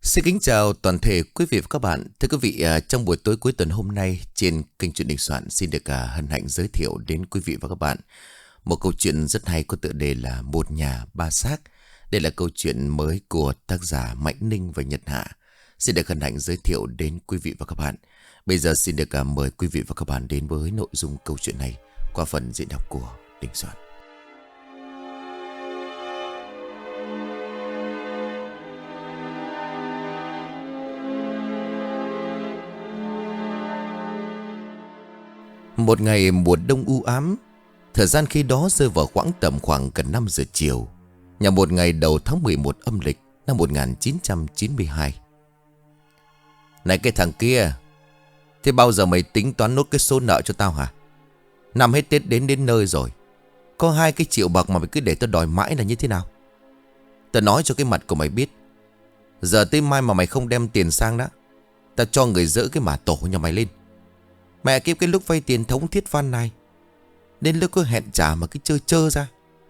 Xin kính chào toàn thể quý vị và các bạn. Thưa quý vị, trong buổi tối cuối tuần hôm nay trên kênh Chuyện Đình Soạn xin được hân hạnh giới thiệu đến quý vị và các bạn một câu chuyện rất hay có tựa đề là Một Nhà Ba Xác. Đây là câu chuyện mới của tác giả Mạnh Ninh và Nhật Hạ. Xin được hân hạnh giới thiệu đến quý vị và các bạn. Bây giờ xin được mời quý vị và các bạn đến với nội dung câu chuyện này qua phần diễn đọc của Đình Soạn. Một ngày mùa đông u ám, thời gian khi đó rơi vào khoảng gần 5 giờ chiều, nhà một ngày đầu tháng 11 âm lịch năm 1992. Này cái thằng kia, thế bao giờ mày tính toán nốt cái số nợ cho tao hả? Năm hết Tết đến nơi rồi, có 2 triệu bạc mà mày cứ để tao đòi mãi là như thế nào? Tao nói cho cái mặt của mày biết, giờ tới mai mà mày không đem tiền sang đó, tao cho người dỡ cái mả tổ nhà mày lên. Mẹ kiếp cái lúc vay tiền thống thiết van này, đến lúc có hẹn trả mà cứ chơ ra.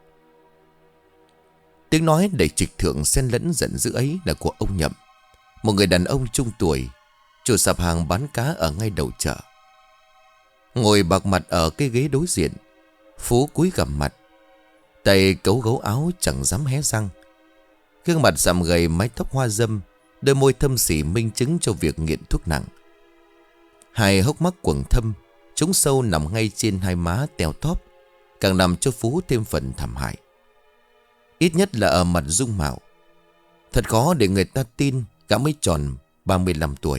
Tiếng nói đầy trịch thượng xen lẫn giận dữ ấy là của ông Nhậm, một người đàn ông trung tuổi, chủ sạp hàng bán cá ở ngay đầu chợ. Ngồi bạc mặt ở cái ghế đối diện, Phú cúi gằm mặt, tay cấu gấu áo chẳng dám hé răng. Gương mặt sạm gầy, mái tóc hoa râm, đôi môi thâm sỉ minh chứng cho việc nghiện thuốc nặng. Hai hốc mắt quầng thâm, trũng sâu nằm ngay trên hai má teo tóp, càng làm cho Phú thêm phần thảm hại. Ít nhất là ở mặt dung mạo. Thật khó để người ta tin gã mới tròn 35 tuổi.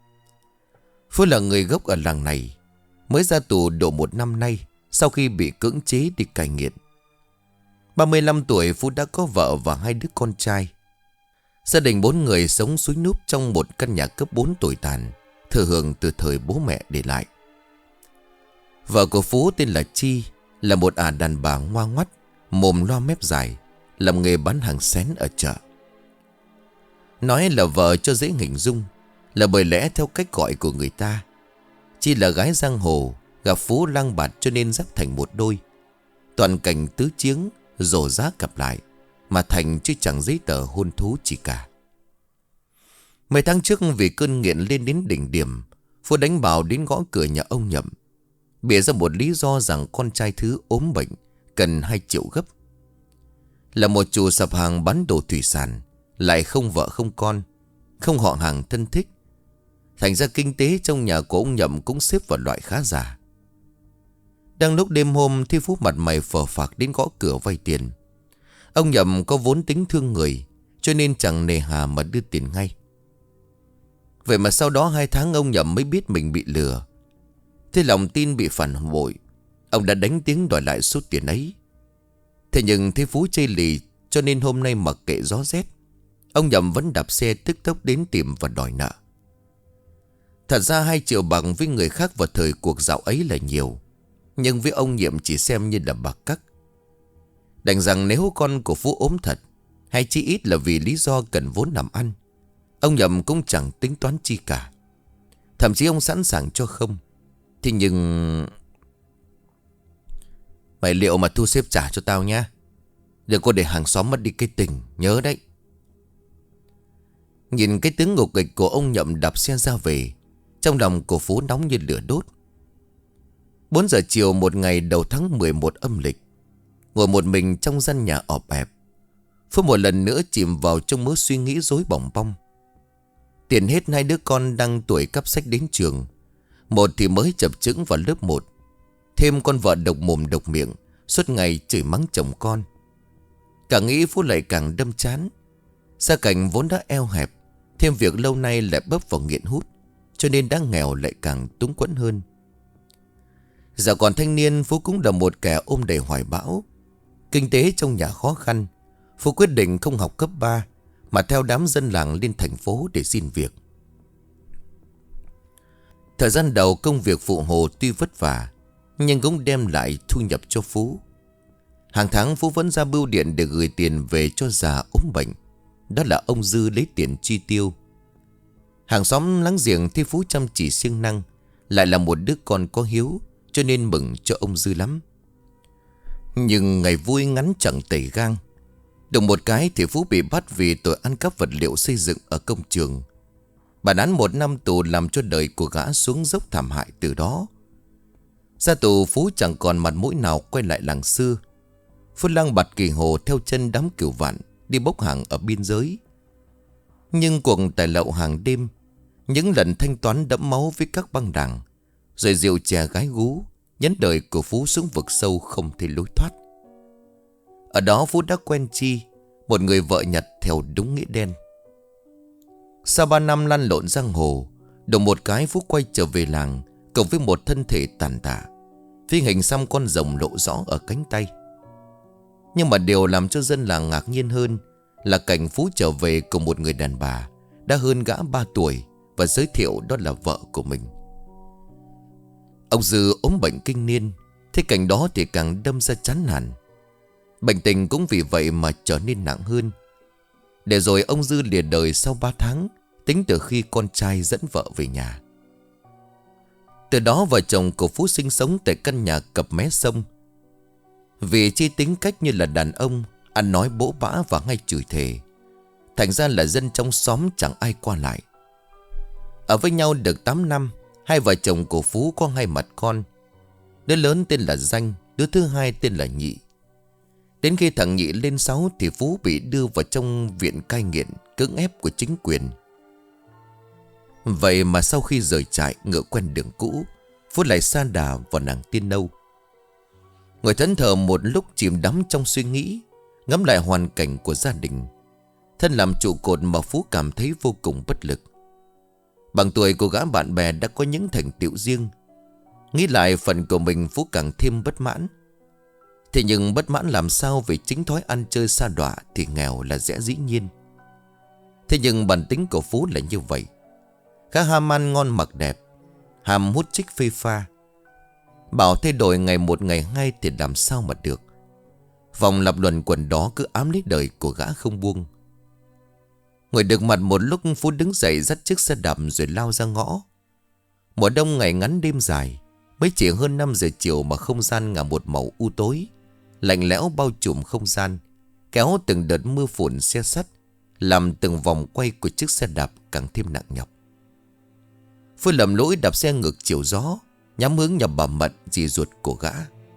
Phú là người gốc ở làng này, mới ra tù độ 1 năm nay sau khi bị cưỡng chế đi cai nghiện. 35 tuổi Phú đã có vợ và 2 đứa con trai. Gia đình 4 người sống súi núp trong một căn nhà cấp 4 tồi tàn, thừa hưởng từ thời bố mẹ để lại. Vợ của Phú tên là Chi, là một đàn bà ngoa ngoắt, mồm loa mép dài, làm nghề bán hàng xén ở chợ. Nói là vợ cho dễ hình dung, là bởi lẽ theo cách gọi của người ta, Chi là gái giang hồ, gặp Phú lang bạt cho nên dắt thành một đôi. Toàn cảnh tứ chiếng, rổ giá cặp lại, mà thành chứ chẳng giấy tờ hôn thú chỉ cả. Mấy tháng trước vì cơn nghiện lên đến đỉnh điểm, Phú đánh bạo đến gõ cửa nhà ông Nhậm, bịa ra một lý do rằng con trai thứ ốm bệnh, cần 2 triệu gấp. Là một chủ sạp hàng bán đồ thủy sản, lại không vợ không con, không họ hàng thân thích, thành ra kinh tế trong nhà của ông Nhậm cũng xếp vào loại khá giả. Đang lúc đêm hôm thì Phú mặt mày phờ phạc đến gõ cửa vay tiền. Ông Nhậm có vốn tính thương người, cho nên chẳng nề hà mà đưa tiền ngay. Vậy mà sau đó 2 tháng ông Nhậm mới biết mình bị lừa. Thế lòng tin bị phản bội, ông đã đánh tiếng đòi lại số tiền ấy. Thế nhưng thấy Phú chây lì, cho nên hôm nay mặc kệ gió rét, ông Nhậm vẫn đạp xe tức tốc đến tìm và đòi nợ. Thật ra 2 triệu bạc với người khác vào thời cuộc dạo ấy là nhiều, nhưng với ông Nhiệm chỉ xem như là bạc cắt. Đành rằng nếu con của Phú ốm thật, hay chỉ ít là vì lý do cần vốn làm ăn, ông Nhậm cũng chẳng tính toán chi cả. Thậm chí ông sẵn sàng cho không. Thế nhưng mày liệu mà thu xếp trả cho tao nha, đừng có để hàng xóm mất đi cái tình, nhớ đấy. Nhìn cái tướng ngục nghịch của ông Nhậm đạp xe ra về, trong lòng của Phú nóng như lửa đốt. 4 giờ chiều một ngày đầu tháng 11 âm lịch, ngồi một mình trong gian nhà ọp ẹp, Phú một lần nữa chìm vào trong mớ suy nghĩ rối bòng bong. Tiền hết 2 đứa con đang tuổi cắp sách đến trường. Một thì mới chập chững vào lớp 1, thêm con vợ độc mồm độc miệng, suốt ngày chửi mắng chồng con. Càng nghĩ Phú lại càng đâm chán. Gia cảnh vốn đã eo hẹp, thêm việc lâu nay lại bấp vào nghiện hút, cho nên đã nghèo lại càng túng quẫn hơn. Giờ còn thanh niên, Phú cũng là một kẻ ôm đầy hoài bão. Kinh tế trong nhà khó khăn, Phú quyết định không học cấp 3 mà theo đám dân làng lên thành phố để xin việc. Thời gian đầu công việc phụ hồ tuy vất vả, nhưng cũng đem lại thu nhập cho Phú. Hàng tháng Phú vẫn ra bưu điện để gửi tiền về cho già ốm bệnh. Đó là ông Dư lấy tiền chi tiêu. Hàng xóm láng giềng thấy Phú chăm chỉ siêng năng, lại là một đứa con có hiếu, cho nên mừng cho ông Dư lắm. Nhưng ngày vui ngắn chẳng tẩy gang. Đùng một cái thì Phú bị bắt vì tội ăn cắp vật liệu xây dựng ở công trường. Bản án 1 năm tù làm cho đời của gã xuống dốc thảm hại từ đó. Ra tù Phú chẳng còn mặt mũi nào quay lại làng xưa. Phú lang bạt kỳ hồ theo chân đám cửu vạn đi bốc hàng ở biên giới. Nhưng cuộc tài lậu hàng đêm, những lần thanh toán đẫm máu với các băng đảng, rồi rượu chè gái gú, nhấn đời của Phú xuống vực sâu không thể lối thoát. Ở đó Phú đã quen Chi, một người vợ Nhật theo đúng nghĩa đen. Sau 3 năm lăn lộn giang hồ, đùng một cái Phú quay trở về làng cùng với một thân thể tàn tạ, với hình xăm con rồng lộ rõ ở cánh tay. Nhưng mà điều làm cho dân làng ngạc nhiên hơn là cảnh Phú trở về cùng một người đàn bà đã hơn gã 3 tuổi và giới thiệu đó là vợ của mình. Ông Dư ốm bệnh kinh niên, thế cảnh đó thì càng đâm ra chán nản. Bệnh tình cũng vì vậy mà trở nên nặng hơn. Để rồi ông Dư lìa đời sau 3 tháng, tính từ khi con trai dẫn vợ về nhà. Từ đó vợ chồng của Phú sinh sống tại căn nhà cập mé sông. Vì Chi tính cách như là đàn ông, ăn nói bỗ bã và ngay chửi thề, thành ra là dân trong xóm chẳng ai qua lại. Ở với nhau được 8 năm, hai vợ chồng của Phú có 2 mặt con. Đứa lớn tên là Danh, đứa thứ hai tên là Nhị. Đến khi thằng Nhị lên 6 thì Phú bị đưa vào trong viện cai nghiện cưỡng ép của chính quyền. Vậy mà sau khi rời trại ngựa quen đường cũ, Phú lại sa đà vào nàng Tiên Nâu. Ngồi thẫn thờ một lúc chìm đắm trong suy nghĩ, ngắm lại hoàn cảnh của gia đình. Thân làm trụ cột mà Phú cảm thấy vô cùng bất lực. Bằng tuổi của gã bạn bè đã có những thành tựu riêng. Nghĩ lại phần của mình Phú càng thêm bất mãn. Thế nhưng bất mãn làm sao về chính thói ăn chơi sa đọa thì nghèo là dễ dĩ nhiên. Thế nhưng bản tính của Phú là như vậy. Gã ham ăn ngon mặc đẹp, ham hút chích phê pha. Bảo thay đổi ngày một ngày hai thì làm sao mà được. Vòng lặp luẩn quẩn đó cứ ám lấy đời của gã không buông. Ngồi được mặt một lúc, Phú đứng dậy dắt chiếc xe đạp rồi lao ra ngõ. Mùa đông ngày ngắn đêm dài, mới chỉ hơn 5 giờ chiều mà không gian ngả một màu u tối, lạnh lẽo bao trùm không gian, kéo từng đợt mưa phùn xe sắt, làm từng vòng quay của chiếc xe đạp càng thêm nặng nhọc. Phú lầm lỗi đạp xe ngược chiều gió, nhắm hướng nhà bà Mận, dì ruột của gã.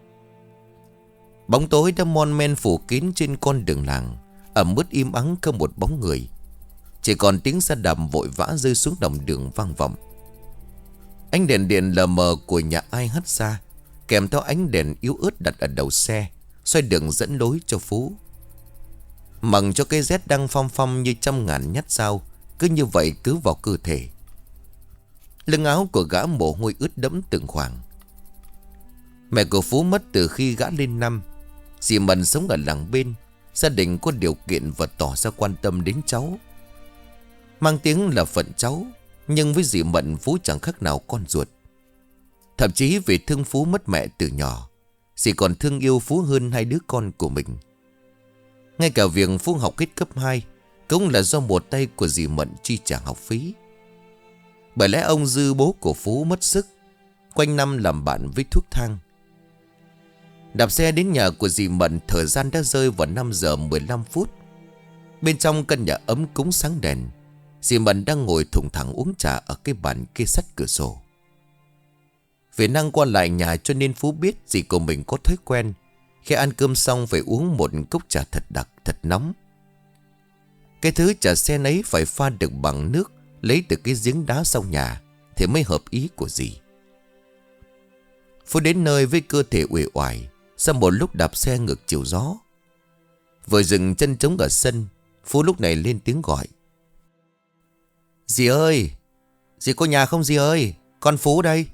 Bóng tối đã mon men phủ kín trên con đường làng, ẩm ướt im ắng không một bóng người. Chỉ còn tiếng xe đạp vội vã rơi xuống đồng đường vang vọng. Ánh đèn điện lờ mờ của nhà ai hắt ra, kèm theo ánh đèn yếu ớt đặt ở đầu xe, xoay đường dẫn lối cho Phú. Mặc cho cái rét đang phom phom như trăm ngàn nhát dao, cứ như vậy cứ vào cơ thể. Lưng áo của gã mồ hôi ướt đẫm từng khoảng. Mẹ của Phú mất từ khi gã lên 5. Dì Mận sống ở làng bên, gia đình có điều kiện và tỏ ra quan tâm đến cháu. Mang tiếng là phận cháu, nhưng với dì Mận Phú chẳng khác nào con ruột. Thậm chí vì thương Phú mất mẹ từ nhỏ, dì còn thương yêu Phú hơn 2 đứa con của mình. Ngay cả việc Phú học hết cấp 2 cũng là do một tay của dì Mận chi trả học phí. Bởi lẽ ông Dư bố của Phú mất sức, quanh năm làm bạn với thuốc thang. Đạp xe đến nhà của dì Mận, thời gian đã rơi vào 5 giờ 15 phút. Bên trong căn nhà ấm cúng sáng đèn, dì Mận đang ngồi thùng thẳng uống trà ở cái bàn kê sắt cửa sổ. Vì năng qua lại nhà cho nên Phú biết dì của mình có thói quen khi ăn cơm xong phải uống một cốc trà thật đặc, thật nóng. Cái thứ trà sen ấy phải pha được bằng nước lấy từ cái giếng đá sau nhà thì mới hợp ý của dì. Phú đến nơi với cơ thể uể oải sau một lúc đạp xe ngược chiều gió. Vừa dừng chân trống ở sân, Phú lúc này lên tiếng gọi: "Dì ơi! Dì có nhà không dì ơi? Con Phú đây."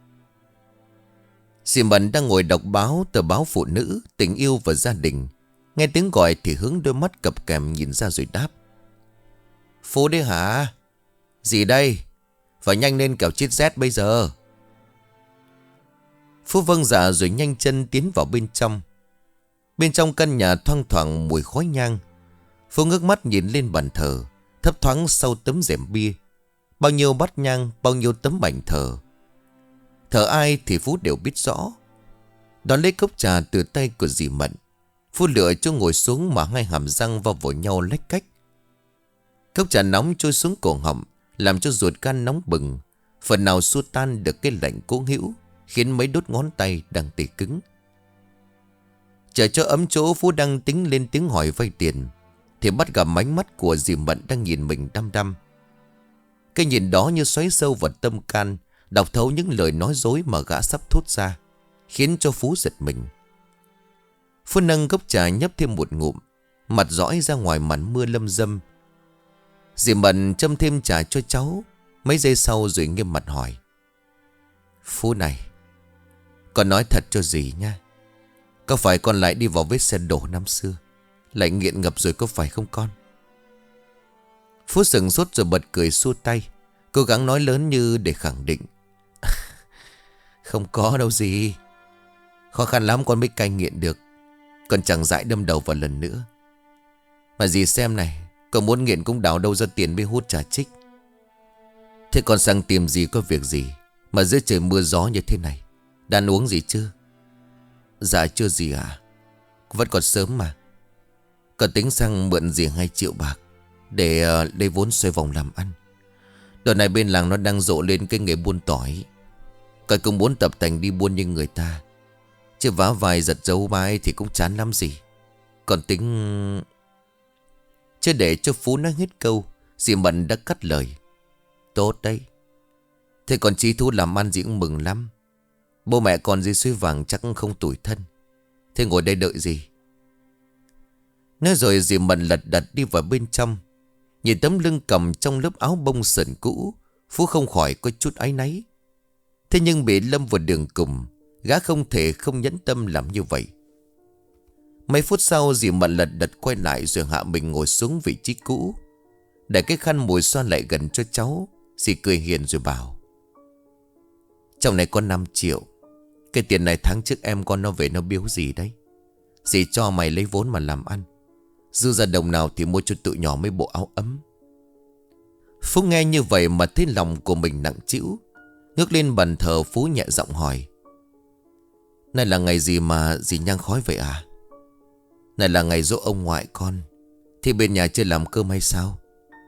Dì Mận đang ngồi đọc tờ báo phụ nữ, tình yêu và gia đình. Nghe tiếng gọi thì hướng đôi mắt cập kèm nhìn ra rồi đáp: "Phú đấy hả? Dì đây. Phải nhanh lên kẻo chết rét bây giờ." Phú vâng dạ rồi nhanh chân tiến vào bên trong. Bên trong căn nhà thoang thoảng mùi khói nhang. Phú ngước mắt nhìn lên bàn thờ, thấp thoáng sau tấm rèm bia. Bao nhiêu bát nhang, bao nhiêu tấm bảnh thờ. Thờ ai thì Phú đều biết rõ. Đón lấy cốc trà từ tay của dì Mận. Phú lựa cho ngồi xuống mà hai hàm răng vào vội nhau lách cách. Cốc trà nóng trôi xuống cổ họng, làm cho ruột gan nóng bừng, phần nào xua tan được cái lạnh cố hữu, khiến mấy đốt ngón tay đang tê cứng. Chờ cho ấm chỗ, Phú đang tính lên tiếng hỏi vay tiền, thì bắt gặp ánh mắt của dì Mận đang nhìn mình đăm đăm. Cái nhìn đó như xoáy sâu vào tâm can, đọc thấu những lời nói dối mà gã sắp thốt ra, khiến cho Phú giật mình. Phú nâng cốc trà nhấp thêm một ngụm, mặt dõi ra ngoài màn mưa lâm dâm. Dì Mận châm thêm trà cho cháu. Mấy giây sau rồi nghiêm mặt hỏi: Phú này, con nói thật cho dì nha, có phải con lại đi vào vết xe đổ năm xưa, lại nghiện ngập rồi có phải không con? Phú sừng sốt rồi bật cười xua tay, cố gắng nói lớn như để khẳng định: Không có đâu dì, khó khăn lắm con mới cai nghiện được, còn chẳng dại đâm đầu vào lần nữa. Mà dì xem này, con muốn nghiện cũng đào đâu ra tiền mới hút trà trích. Thế con sang tìm dì có việc gì mà dưới trời mưa gió như thế này? Đã ăn uống gì chưa? Dạ chưa dì ạ, vẫn còn sớm mà. Con tính sang mượn dì 2 triệu bạc để lấy vốn xoay vòng làm ăn. Đợt này bên làng nó đang rộ lên cái nghề buôn tỏi. Con cũng muốn tập tành đi buôn như người ta, chứ vá vai giật dấu bay thì cũng chán lắm gì. Còn tính... Chứ để cho Phú nói hết câu, dì Mận đã cắt lời: Tốt đấy, thế còn chí thú làm ăn dì cũng mừng lắm. Bố mẹ con dưới suối vàng chắc không tủi thân. Thế ngồi đây đợi gì? Nói rồi dì Mận lật đật đi vào bên trong. Nhìn tấm lưng cầm trong lớp áo bông sờn cũ, Phú không khỏi có chút áy náy. Thế nhưng bị lâm vào đường cùng, gã không thể không nhẫn tâm làm như vậy. Mấy phút sau dì Mận lật đật quay lại rồi hạ mình ngồi xuống vị trí cũ, để cái khăn mùi xoa lại gần cho cháu. Dì cười hiền rồi bảo: Trong này có 5 triệu. Cái tiền này tháng trước em con nó về nó biếu gì đấy. Dì cho mày lấy vốn mà làm ăn, dư ra đồng nào thì mua cho tụi nhỏ mấy bộ áo ấm. Phú nghe như vậy mà thấy lòng của mình nặng trĩu. Ngước lên bàn thờ, Phú nhẹ giọng hỏi: Này là ngày gì mà dì nhang khói vậy à? Này là ngày giỗ ông ngoại con, thì bên nhà chưa làm cơm hay sao?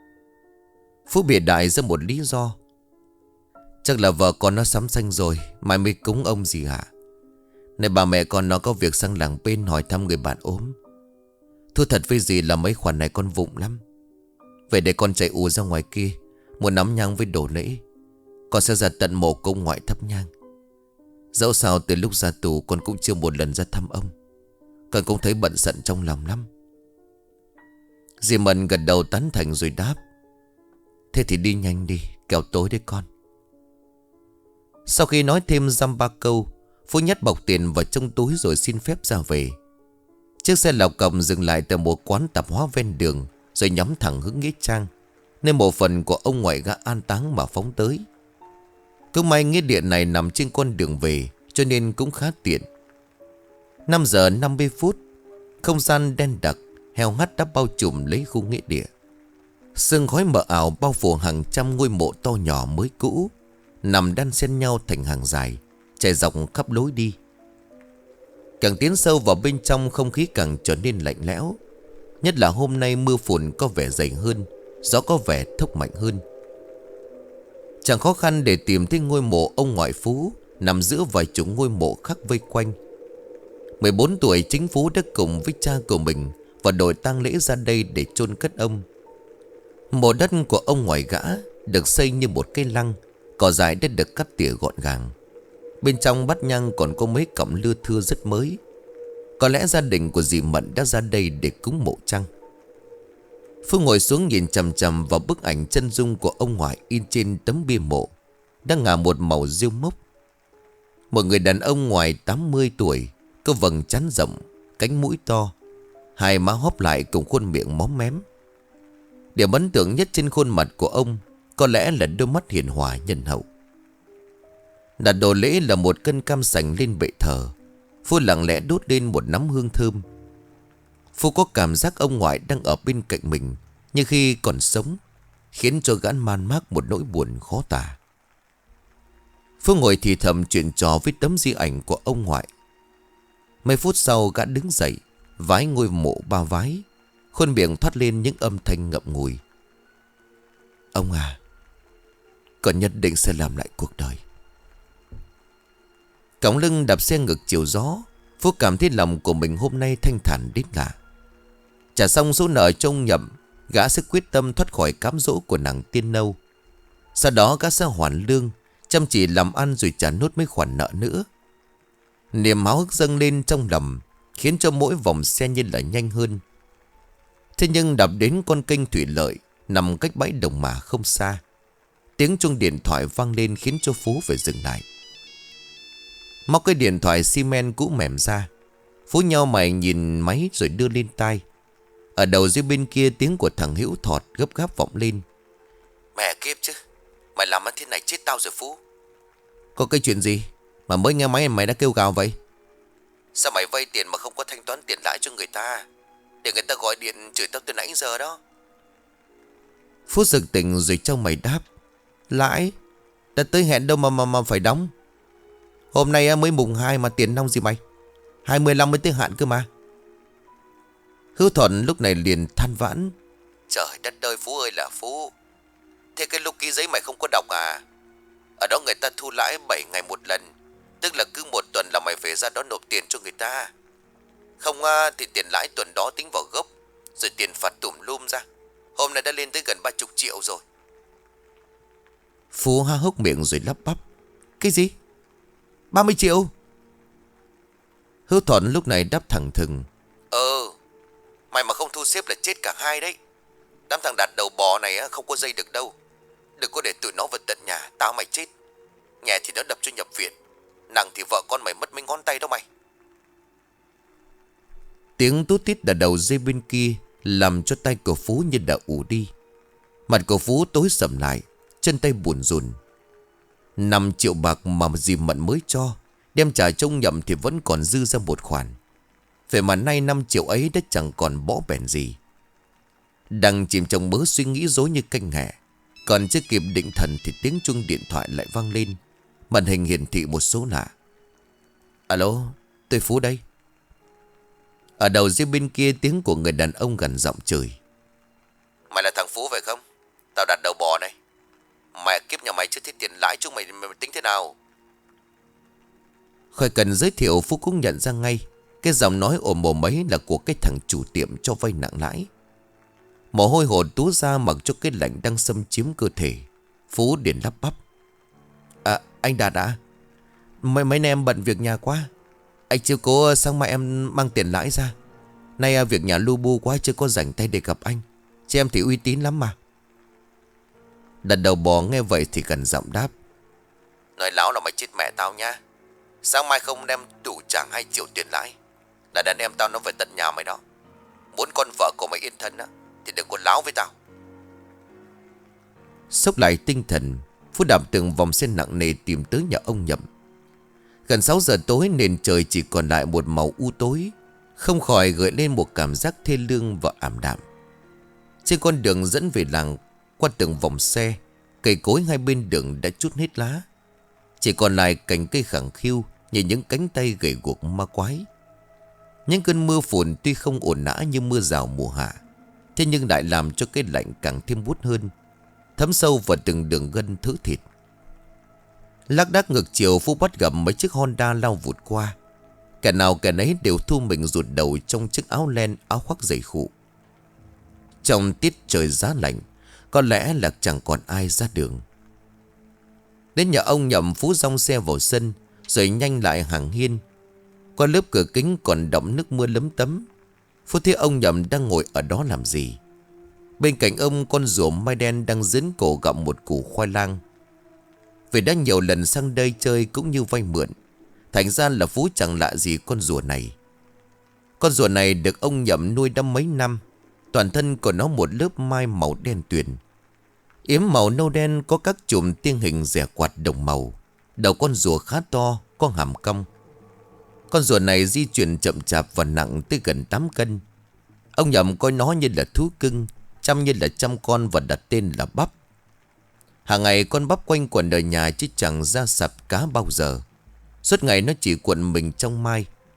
Phú bịa đại ra một lý do: Chắc là vợ con nó sắm xanh rồi, mai mới cúng ông gì hả? Này bà mẹ con nó có việc sang làng bên hỏi thăm người bạn ốm. Thú thật với dì là mấy khoản này con vụng lắm. Vậy để con chạy ù ra ngoài kia mua nắm nhang với đồ lễ. Con sẽ ra tận mộ công ngoại thắp nhang. Dẫu sao từ lúc ra tù con cũng chưa một lần ra thăm ông. Con cũng thấy bận giận trong lòng lắm. Dì Mận gật đầu tán thành rồi đáp: Thế thì đi nhanh đi, kẻo tối đấy con. Sau khi nói thêm dăm ba câu, Phú nhét bọc tiền vào trong túi rồi xin phép ra về. Chiếc xe lọc còng dừng lại tại một quán tạp hóa ven đường, rồi nhắm thẳng hướng nghĩa trang, nơi mộ phần của ông ngoại gã an táng mà phóng tới. Cứ may nghĩa địa này nằm trên con đường về, cho nên cũng khá tiện. 5 giờ 50 phút, không gian đen đặc, heo hắt đã bao trùm lấy khu nghĩa địa. Sương khói mờ ảo bao phủ hàng trăm ngôi mộ to nhỏ mới cũ, nằm đan xen nhau thành hàng dài, chạy dọc khắp lối đi. Càng tiến sâu vào bên trong, không khí càng trở nên lạnh lẽo. Nhất là hôm nay mưa phùn có vẻ dày hơn, gió có vẻ thốc mạnh hơn. Chẳng khó khăn để tìm thấy ngôi mộ ông ngoại Phú, nằm giữa vài chục ngôi mộ khác vây quanh. 14 tuổi chính Phú đã cùng với cha của mình và đội tang lễ ra đây để chôn cất ông. Mộ đất của ông ngoại gã được xây như một cây lăng, cỏ dại đã được cắt tỉa gọn gàng. Bên trong bát nhang còn có mấy cọng lưa thưa rất mới. Có lẽ gia đình của dì Mận đã ra đây để cúng mộ chăng? Phương ngồi xuống nhìn chằm chằm vào bức ảnh chân dung của ông ngoại in trên tấm bia mộ, đang ngả một màu rêu mốc. Một người đàn ông ngoài 80 tuổi, có vầng trán rộng, cánh mũi to, hai má hóp lại cùng khuôn miệng móm mém. Điểm ấn tượng nhất trên khuôn mặt của ông có lẽ là đôi mắt hiền hòa nhân hậu. Đặt đồ lễ là một cân cam sành lên bệ thờ. Phú lặng lẽ đốt lên một nắm hương thơm. Phú có cảm giác ông ngoại đang ở bên cạnh mình như khi còn sống, khiến cho gã man mác một nỗi buồn khó tả. Phú ngồi thì thầm chuyện trò với tấm di ảnh của ông ngoại. Mấy phút sau gã đứng dậy, vái ngôi mộ ba vái, khuôn miệng thoát lên những âm thanh ngậm ngùi. Ông à, con nhất định sẽ làm lại cuộc đời. Cõng lưng đạp xe ngược chiều gió, Phú cảm thấy lòng của mình hôm nay thanh thản đến lạ. Trả xong số nợ cho ông Nhậm, gã sẽ quyết tâm thoát khỏi cám dỗ của nàng tiên nâu. Sau đó gã sẽ hoàn lương, chăm chỉ làm ăn rồi trả nốt mấy khoản nợ nữa. Niềm háo hức dâng lên trong lòng, khiến cho mỗi vòng xe như là nhanh hơn. Thế nhưng đạp đến con kênh thủy lợi nằm cách bãi đồng mà không xa, tiếng chuông điện thoại vang lên khiến cho Phú phải dừng lại. Móc cái điện thoại xi men cũ mềm ra, Phú nheo mày nhìn máy rồi đưa lên tai. Ở đầu dưới bên kia tiếng của thằng Hữu Thọt gấp gáp vọng lên. Mẹ kiếp chứ, mày làm ăn thế này chết tao rồi Phú. Có cái chuyện gì mà mới nghe máy mày đã kêu gào vậy? Sao mày vay tiền mà không có thanh toán tiền lãi cho người ta, để người ta gọi điện chửi tao từ nãy giờ đó. Phú giật tỉnh rồi trong mày đáp. Lãi? Đã tới hẹn đâu mà phải đóng. Hôm nay mới mùng 2 mà tiền nong gì mày, 25 mới tới hạn cơ mà. Hữu Thuận lúc này liền than vãn. Trời đất ơi Phú ơi là Phú, thế cái lúc ký giấy mày không có đọc à? Ở đó người ta thu lãi 7 ngày một lần, tức là cứ một tuần là mày phải ra đó nộp tiền cho người ta. Không thì tiền lãi tuần đó tính vào gốc, rồi tiền phạt tùm lum ra. Hôm nay đã lên tới gần 30 triệu rồi. Phú há hốc miệng rồi lắp bắp. Cái gì? 30 triệu? Hữu Thuận lúc này đáp thẳng thừng. Mày mà không thu xếp là chết cả hai đấy. Đám thằng Đạt đầu bò này không có dây được đâu. Đừng có để tụi nó vào tận nhà, tao mày chết. Nhẹ thì nó đập cho nhập viện, nặng thì vợ con mày mất mấy ngón tay đó mày. Tiếng tút tít ở đầu dây bên kia làm cho tay của Phú như đã ù đi. Mặt của Phú tối sầm lại, chân tay buồn rùn. 5 triệu bạc mà dì Mận mới cho, đem trả trông Nhậm thì vẫn còn dư ra một khoản. Vậy mà nay 5 triệu ấy đã chẳng còn bõ bèn gì. Đang chìm trong mớ suy nghĩ rối như canh hẹ, còn chưa kịp định thần thì tiếng chuông điện thoại lại vang lên. Màn hình hiển thị một số lạ. Alo, tôi Phú đây. Ở đầu dưới bên kia tiếng của người đàn ông gần giọng chửi. Mày là thằng Phú phải không? Tao đặt đầu bò này. Mẹ kiếp nhà mày chưa thấy tiền lãi chúng mày tính thế nào? Khỏi cần giới thiệu, Phú cũng nhận ra ngay cái giọng nói ồm ồm ấy là của cái thằng chủ tiệm cho vay nặng lãi. Mồ hôi hột túa ra mặc cho cái lạnh đang xâm chiếm cơ thể. Phú liền lắp bắp. Anh Đạt à? Mấy anh em bận việc nhà quá. Anh chưa có sáng mai em mang tiền lãi ra. Nay việc nhà lu bu quá chưa có rảnh tay để gặp anh. Chứ em thì uy tín lắm mà. Đặt đầu bò nghe vậy thì gần giọng đáp. Nói láo là mày chết mẹ tao nha. Sáng mai không đem đủ trả 2 triệu tiền lãi là đàn em tao nó về tận nhà mày đó. Muốn con vợ của mày yên thân á thì đừng có láo với tao. Sốc lại tinh thần, Phú đạp từng vòng xe nặng nề tìm tới nhà ông Nhậm. Gần 6 giờ tối nền trời chỉ còn lại một màu u tối, không khỏi gợi lên một cảm giác thê lương và ảm đạm. Trên con đường dẫn về làng, qua từng vòng xe, cây cối hai bên đường đã trút hết lá. Chỉ còn lại cành cây khẳng khiu như những cánh tay gầy guộc ma quái. Những cơn mưa phùn tuy không ồn ào như mưa rào mùa hạ, thế nhưng lại làm cho cái lạnh càng thêm buốt hơn, thấm sâu vào từng đường gân thớ thịt. Lác đác ngược chiều, Phú bắt gặp mấy chiếc Honda lao vụt qua. Kẻ nào kẻ nấy đều thu mình rụt đầu trong chiếc áo len, áo khoác dày khụ. Trong tiết trời giá lạnh, có lẽ là chẳng còn ai ra đường. Đến nhà ông Nhậm, Phú dong xe vào sân rồi nhanh lại hàng hiên. Qua lớp cửa kính còn đọng nước mưa lấm tấm. Phú thấy ông Nhậm đang ngồi ở đó làm gì. Bên cạnh ông, con rùa mai đen đang dướn cổ gặm một củ khoai lang. Vì đã nhiều lần sang đây chơi cũng như vay mượn, thành ra là Phú chẳng lạ gì con rùa này. Con rùa này được ông Nhậm nuôi đã mấy năm. Toàn thân của nó một lớp mai màu đen tuyền, yếm màu nâu đen có các chùm tiên hình rẻ quạt đồng màu. Đầu con rùa khá to, có hàm cong. Con rùa này di chuyển chậm chạp và nặng tới gần 8 cân. Ông Nhậm coi nó như là thú cưng, chăm như là chăm con và đặt tên là Bắp. Hàng ngày con Bắp quanh quẩn ở nhà chứ chẳng ra sạp cá bao giờ. Suốt ngày nó chỉ cuộn mình trong mai,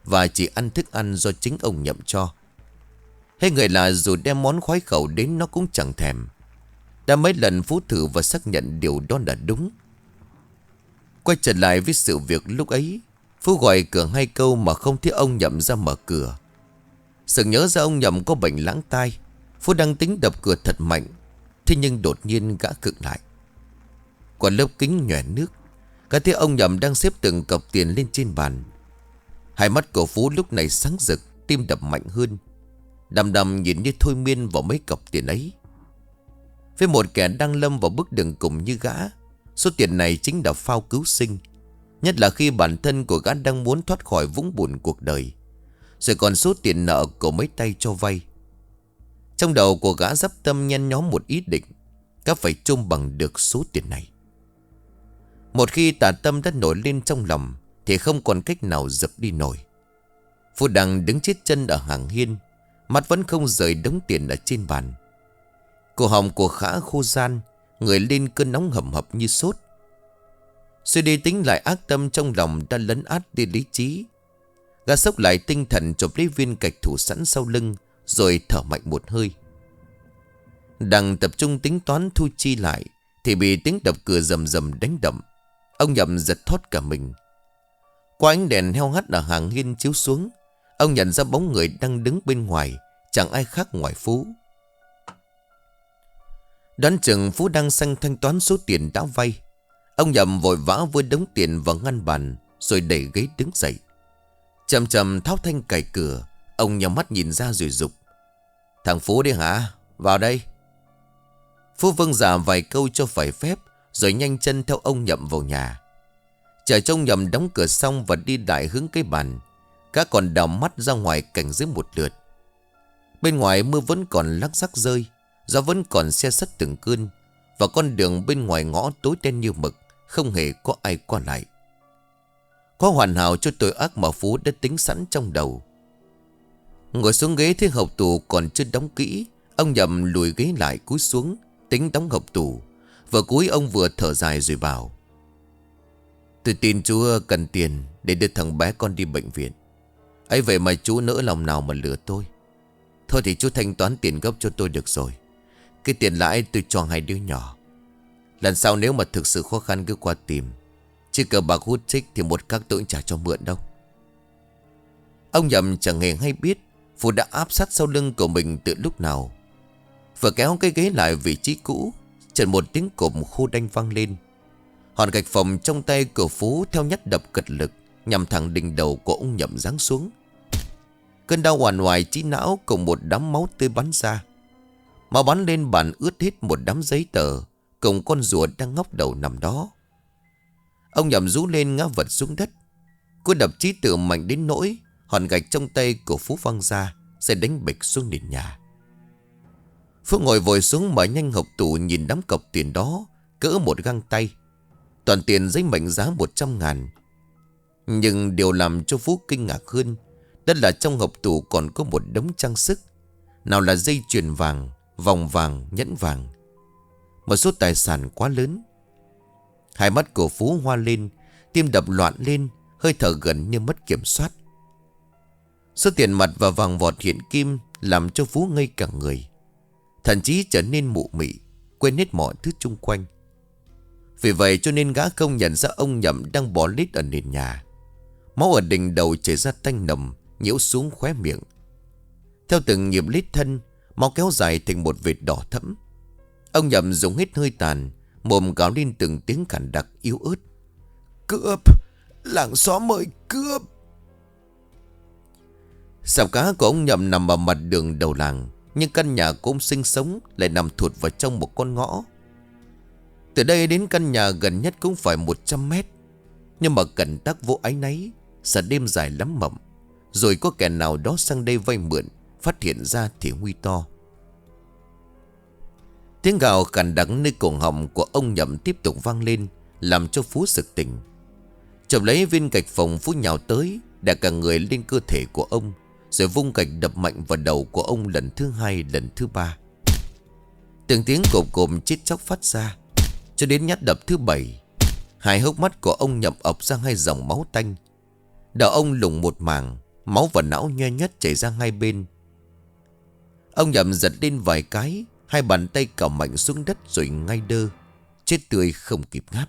và chỉ ăn thức ăn do chính ông Nhậm cho. Hay người lạ dù đem món khoái khẩu đến nó cũng chẳng thèm. Đã mấy lần Phú thử và xác nhận điều đó là đúng. Quay trở lại với sự việc lúc ấy, Phú gọi cửa 2 câu mà không thấy ông Nhậm ra mở cửa. Sực nhớ ra ông Nhậm có bệnh lãng tai. Phú đang tính đập cửa thật mạnh, thế nhưng đột nhiên gã khựng lại. Qua lớp kính nhòe nước, cả thấy ông Nhậm đang xếp từng cọc tiền lên trên bàn. Hai mắt của Phú lúc này sáng rực, tim đập mạnh hơn, đăm đăm nhìn như thôi miên vào mấy cọc tiền ấy. Với một kẻ đang lâm vào bước đường cùng như gã, số tiền này chính là phao cứu sinh. Nhất là khi bản thân của gã đang muốn thoát khỏi vũng bùn cuộc đời, rồi còn số tiền nợ của mấy tay cho vay. Trong đầu của gã dắp tâm nhen nhóm một ý định: gã phải chôm bằng được số tiền này. Một khi tà tâm đã nổi lên trong lòng thì không còn cách nào dập đi nổi. Phú đang đứng chết chân ở hàng hiên, mắt vẫn không rời đống tiền ở trên bàn. Cổ họng của Khả khô ran, người lên cơn nóng hầm hập như sốt. Suy đi tính lại, ác tâm trong lòng đã lấn át đi lý trí. Gã sốc lại tinh thần, chộp lấy viên gạch thủ sẵn sau lưng, rồi thở mạnh một hơi. Đang tập trung tính toán thu chi lại thì bị tiếng đập cửa rầm rầm đánh đậm. Ông Nhậm giật thót cả mình. Qua ánh đèn heo hắt ở hàng hiên chiếu xuống, ông nhận ra bóng người đang đứng bên ngoài, chẳng ai khác ngoài Phú. Đoán chừng Phú đang thanh toán số tiền đã vay. Ông Nhậm vội vã với đống tiền vào ngăn bàn, rồi đẩy ghế đứng dậy. Chậm chậm tháo thanh cài cửa. Ông nhắm mắt nhìn ra rồi dục: "Thằng Phú đi hả? Vào đây." Phú vâng dạ vài câu cho phải phép, rồi nhanh chân theo ông Nhậm vào nhà. Chờ trông Nhậm đóng cửa xong và đi lại hướng cái bàn, gã còn đảo mắt ra ngoài cảnh giới một lượt. Bên ngoài mưa vẫn còn lắc rắc rơi, gió vẫn còn se sắt từng cơn, và con đường bên ngoài ngõ tối đen như mực, không hề có ai qua lại. Có hoàn hảo cho tội ác mà Phú đã tính sẵn trong đầu. Ngồi xuống ghế thấy hộc tủ còn chưa đóng kỹ, ông Nhậm lùi ghế lại cúi xuống tính đóng hộc tủ. Vừa cúi ông vừa thở dài rồi bảo: "Tôi tin chú cần tiền để đưa thằng bé con đi bệnh viện. Ấy vậy mà chú nỡ lòng nào mà lừa tôi. Thôi thì chú thanh toán tiền gốc cho tôi được rồi. Cái tiền lãi tôi cho 2 đứa nhỏ. Lần sau nếu mà thực sự khó khăn cứ qua tìm. Chứ cờ bạc hút chích thì một các tôi cũng trả cho mượn đâu." Ông Nhậm chẳng hề hay biết Phú đã áp sát sau lưng của mình từ lúc nào. Vừa kéo cái ghế lại vị trí cũ, chợt một tiếng cộp khô đanh vang lên. Hòn gạch phòng trong tay của Phú theo nhát đập cật lực nhằm thẳng đỉnh đầu của ông Nhậm giáng xuống. Cơn đau hoàn hoài trí não cùng một đám máu tươi bắn ra. Máu bắn lên bàn ướt hết một đám giấy tờ cùng con rùa đang ngóc đầu nằm đó. Ông Nhậm rú lên ngã vật xuống đất. Cú đập chí tử mạnh đến nỗi hòn gạch trong tay của Phú văng ra, sẽ đánh bịch xuống nền nhà. Phú ngồi vội xuống mở nhanh hộc tủ nhìn đám cọc tiền đó cỡ một găng tay. Toàn tiền giấy mệnh giá 100.000. Nhưng điều làm cho Phú kinh ngạc hơn, đó là trong hộc tủ còn có một đống trang sức. Nào là dây chuyền vàng, vòng vàng, nhẫn vàng. Một số tài sản quá lớn. Hai mắt của Phú hoa lên, tim đập loạn lên, hơi thở gần như mất kiểm soát. Số tiền mặt và vàng vọt hiện kim làm cho Phú ngây cả người, thậm chí trở nên mụ mị, quên hết mọi thứ chung quanh. Vì vậy cho nên gã không nhận ra ông Nhậm đang bò lết ở nền nhà. Máu ở đỉnh đầu chảy ra tanh nồng, nhiễu xuống khóe miệng. Theo từng nhịp lết thân, máu kéo dài thành một vệt đỏ thẫm. Ông Nhậm dùng hết hơi tàn, mồm gào lên từng tiếng khản đặc yếu ớt: "Cướp! Làng xóm ơi, cướp!" Sạp cá của ông Nhậm nằm ở mặt đường đầu làng, nhưng căn nhà của ông sinh sống lại nằm thụt vào trong một con ngõ. Từ đây đến căn nhà gần nhất cũng phải 100 mét. Nhưng mà cẩn tắc vô áy náy, sợ đêm dài lắm mộng, rồi có kẻ nào đó sang đây vay mượn, phát hiện ra thì nguy to. Tiếng gào khàn đắng nơi cổ họng của ông Nhậm tiếp tục vang lên, làm cho Phú sực tỉnh. Chộp lấy viên gạch phòng, Phú nhào tới, đè cả người lên cơ thể của ông, rồi vung gạch đập mạnh vào đầu của ông lần thứ 2, lần thứ 3. Từng tiếng cộp cộp chít chóc phát ra, cho đến nhát đập thứ 7. Hai hốc mắt của ông Nhậm ọc ra 2 dòng máu tanh. Đầu ông lủng một mảng, Máu và não nhoe nhét chảy ra hai bên. Ông Nhậm giật lên vài cái, hai bàn tay cào mạnh xuống đất rồi ngay đơ, chết tươi không kịp ngáp.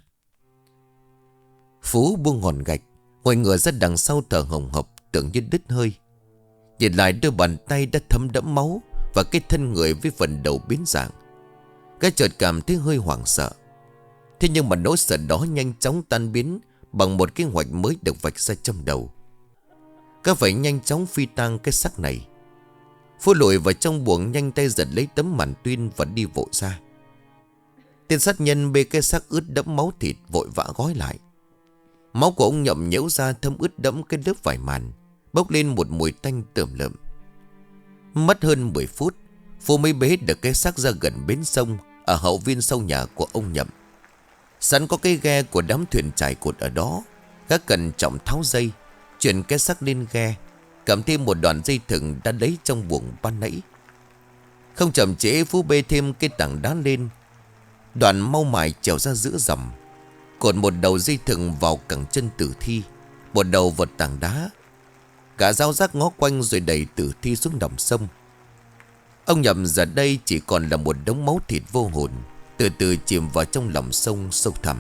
Phú buông hòn gạch, ngồi ngửa ra đằng sau thở hồng hộc, tưởng như đứt hơi. Nhìn lại đôi bàn tay đã thấm đẫm máu và cái thân người với phần đầu biến dạng, gã chợt cảm thấy hơi hoảng sợ. Thế nhưng mà nỗi sợ đó nhanh chóng tan biến bằng một kế hoạch mới được vạch ra trong đầu. Gã phải nhanh chóng phi tang cái xác này. Phú lùi vào trong buồng, nhanh tay giật lấy tấm màn tuyên và đi vội ra. Tên sát nhân bê cái xác ướt đẫm máu thịt vội vã gói lại. Máu của ông Nhậm nhễu ra thấm ướt đẫm cái lớp vải màn, bốc lên một mùi tanh tởm lợm. Mất hơn 10 phút, Phú mới bế được cái xác ra gần bến sông ở hậu viên sau nhà của ông Nhậm. Sẵn có cái ghe của đám thuyền trải cột ở đó, gã cẩn trọng tháo dây, chuyển cái xác lên ghe, cầm thêm một đoạn dây thừng đã lấy trong buồng ban nãy. Không chậm trễ, Phú bê thêm cái tảng đá lên, đoạn mau mải trèo ra giữa dòng, cột một đầu dây thừng vào cẳng chân tử thi, một đầu vào tảng đá. Gã dao rác ngó quanh rồi đẩy tử thi xuống dòng sông. Ông Nhậm giờ đây chỉ còn là một đống máu thịt vô hồn, từ từ chìm vào trong lòng sông sâu thẳm.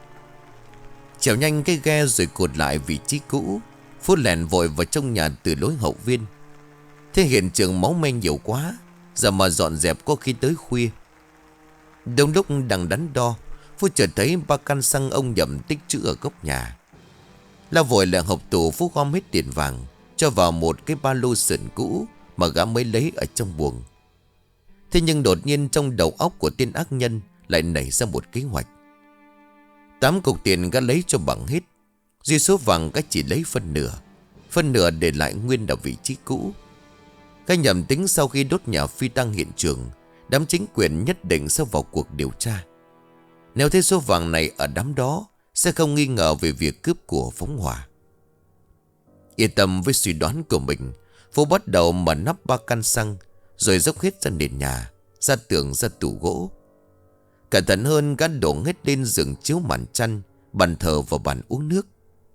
Chèo nhanh cái ghe rồi cột lại vị trí cũ, Phú lèn vội vào trong nhà từ lối hậu viên. Thế hiện trường máu me nhiều quá, giờ mà dọn dẹp có khi tới khuya. Đông lúc đang đắn đo, Phú chợt thấy 3 căn xăng ông Nhậm tích trữ ở góc nhà. Lao vội lại hộp tủ, Phú gom hết tiền vàng cho vào một cái ba lô sườn cũ mà gã mới lấy ở trong buồng. Thế nhưng đột nhiên trong đầu óc của tên ác nhân lại nảy ra một kế hoạch. 8 cục tiền gã lấy cho bằng hết, duy số vàng gã chỉ lấy phân nửa để lại nguyên ở vị trí cũ. Gã nhầm tính sau khi đốt nhà phi tang hiện trường, đám chính quyền nhất định sẽ vào cuộc điều tra. Nếu thấy số vàng này ở đám đó, sẽ không nghi ngờ về việc cướp của phóng hỏa. Yên tâm với suy đoán của mình, Phú bắt đầu mở nắp 3 căn xăng, rồi dốc hết ra nền nhà, ra tường, ra tủ gỗ. Cẩn thận hơn, gã đổ hết lên giường chiếu màn chăn, bàn thờ và bàn uống nước.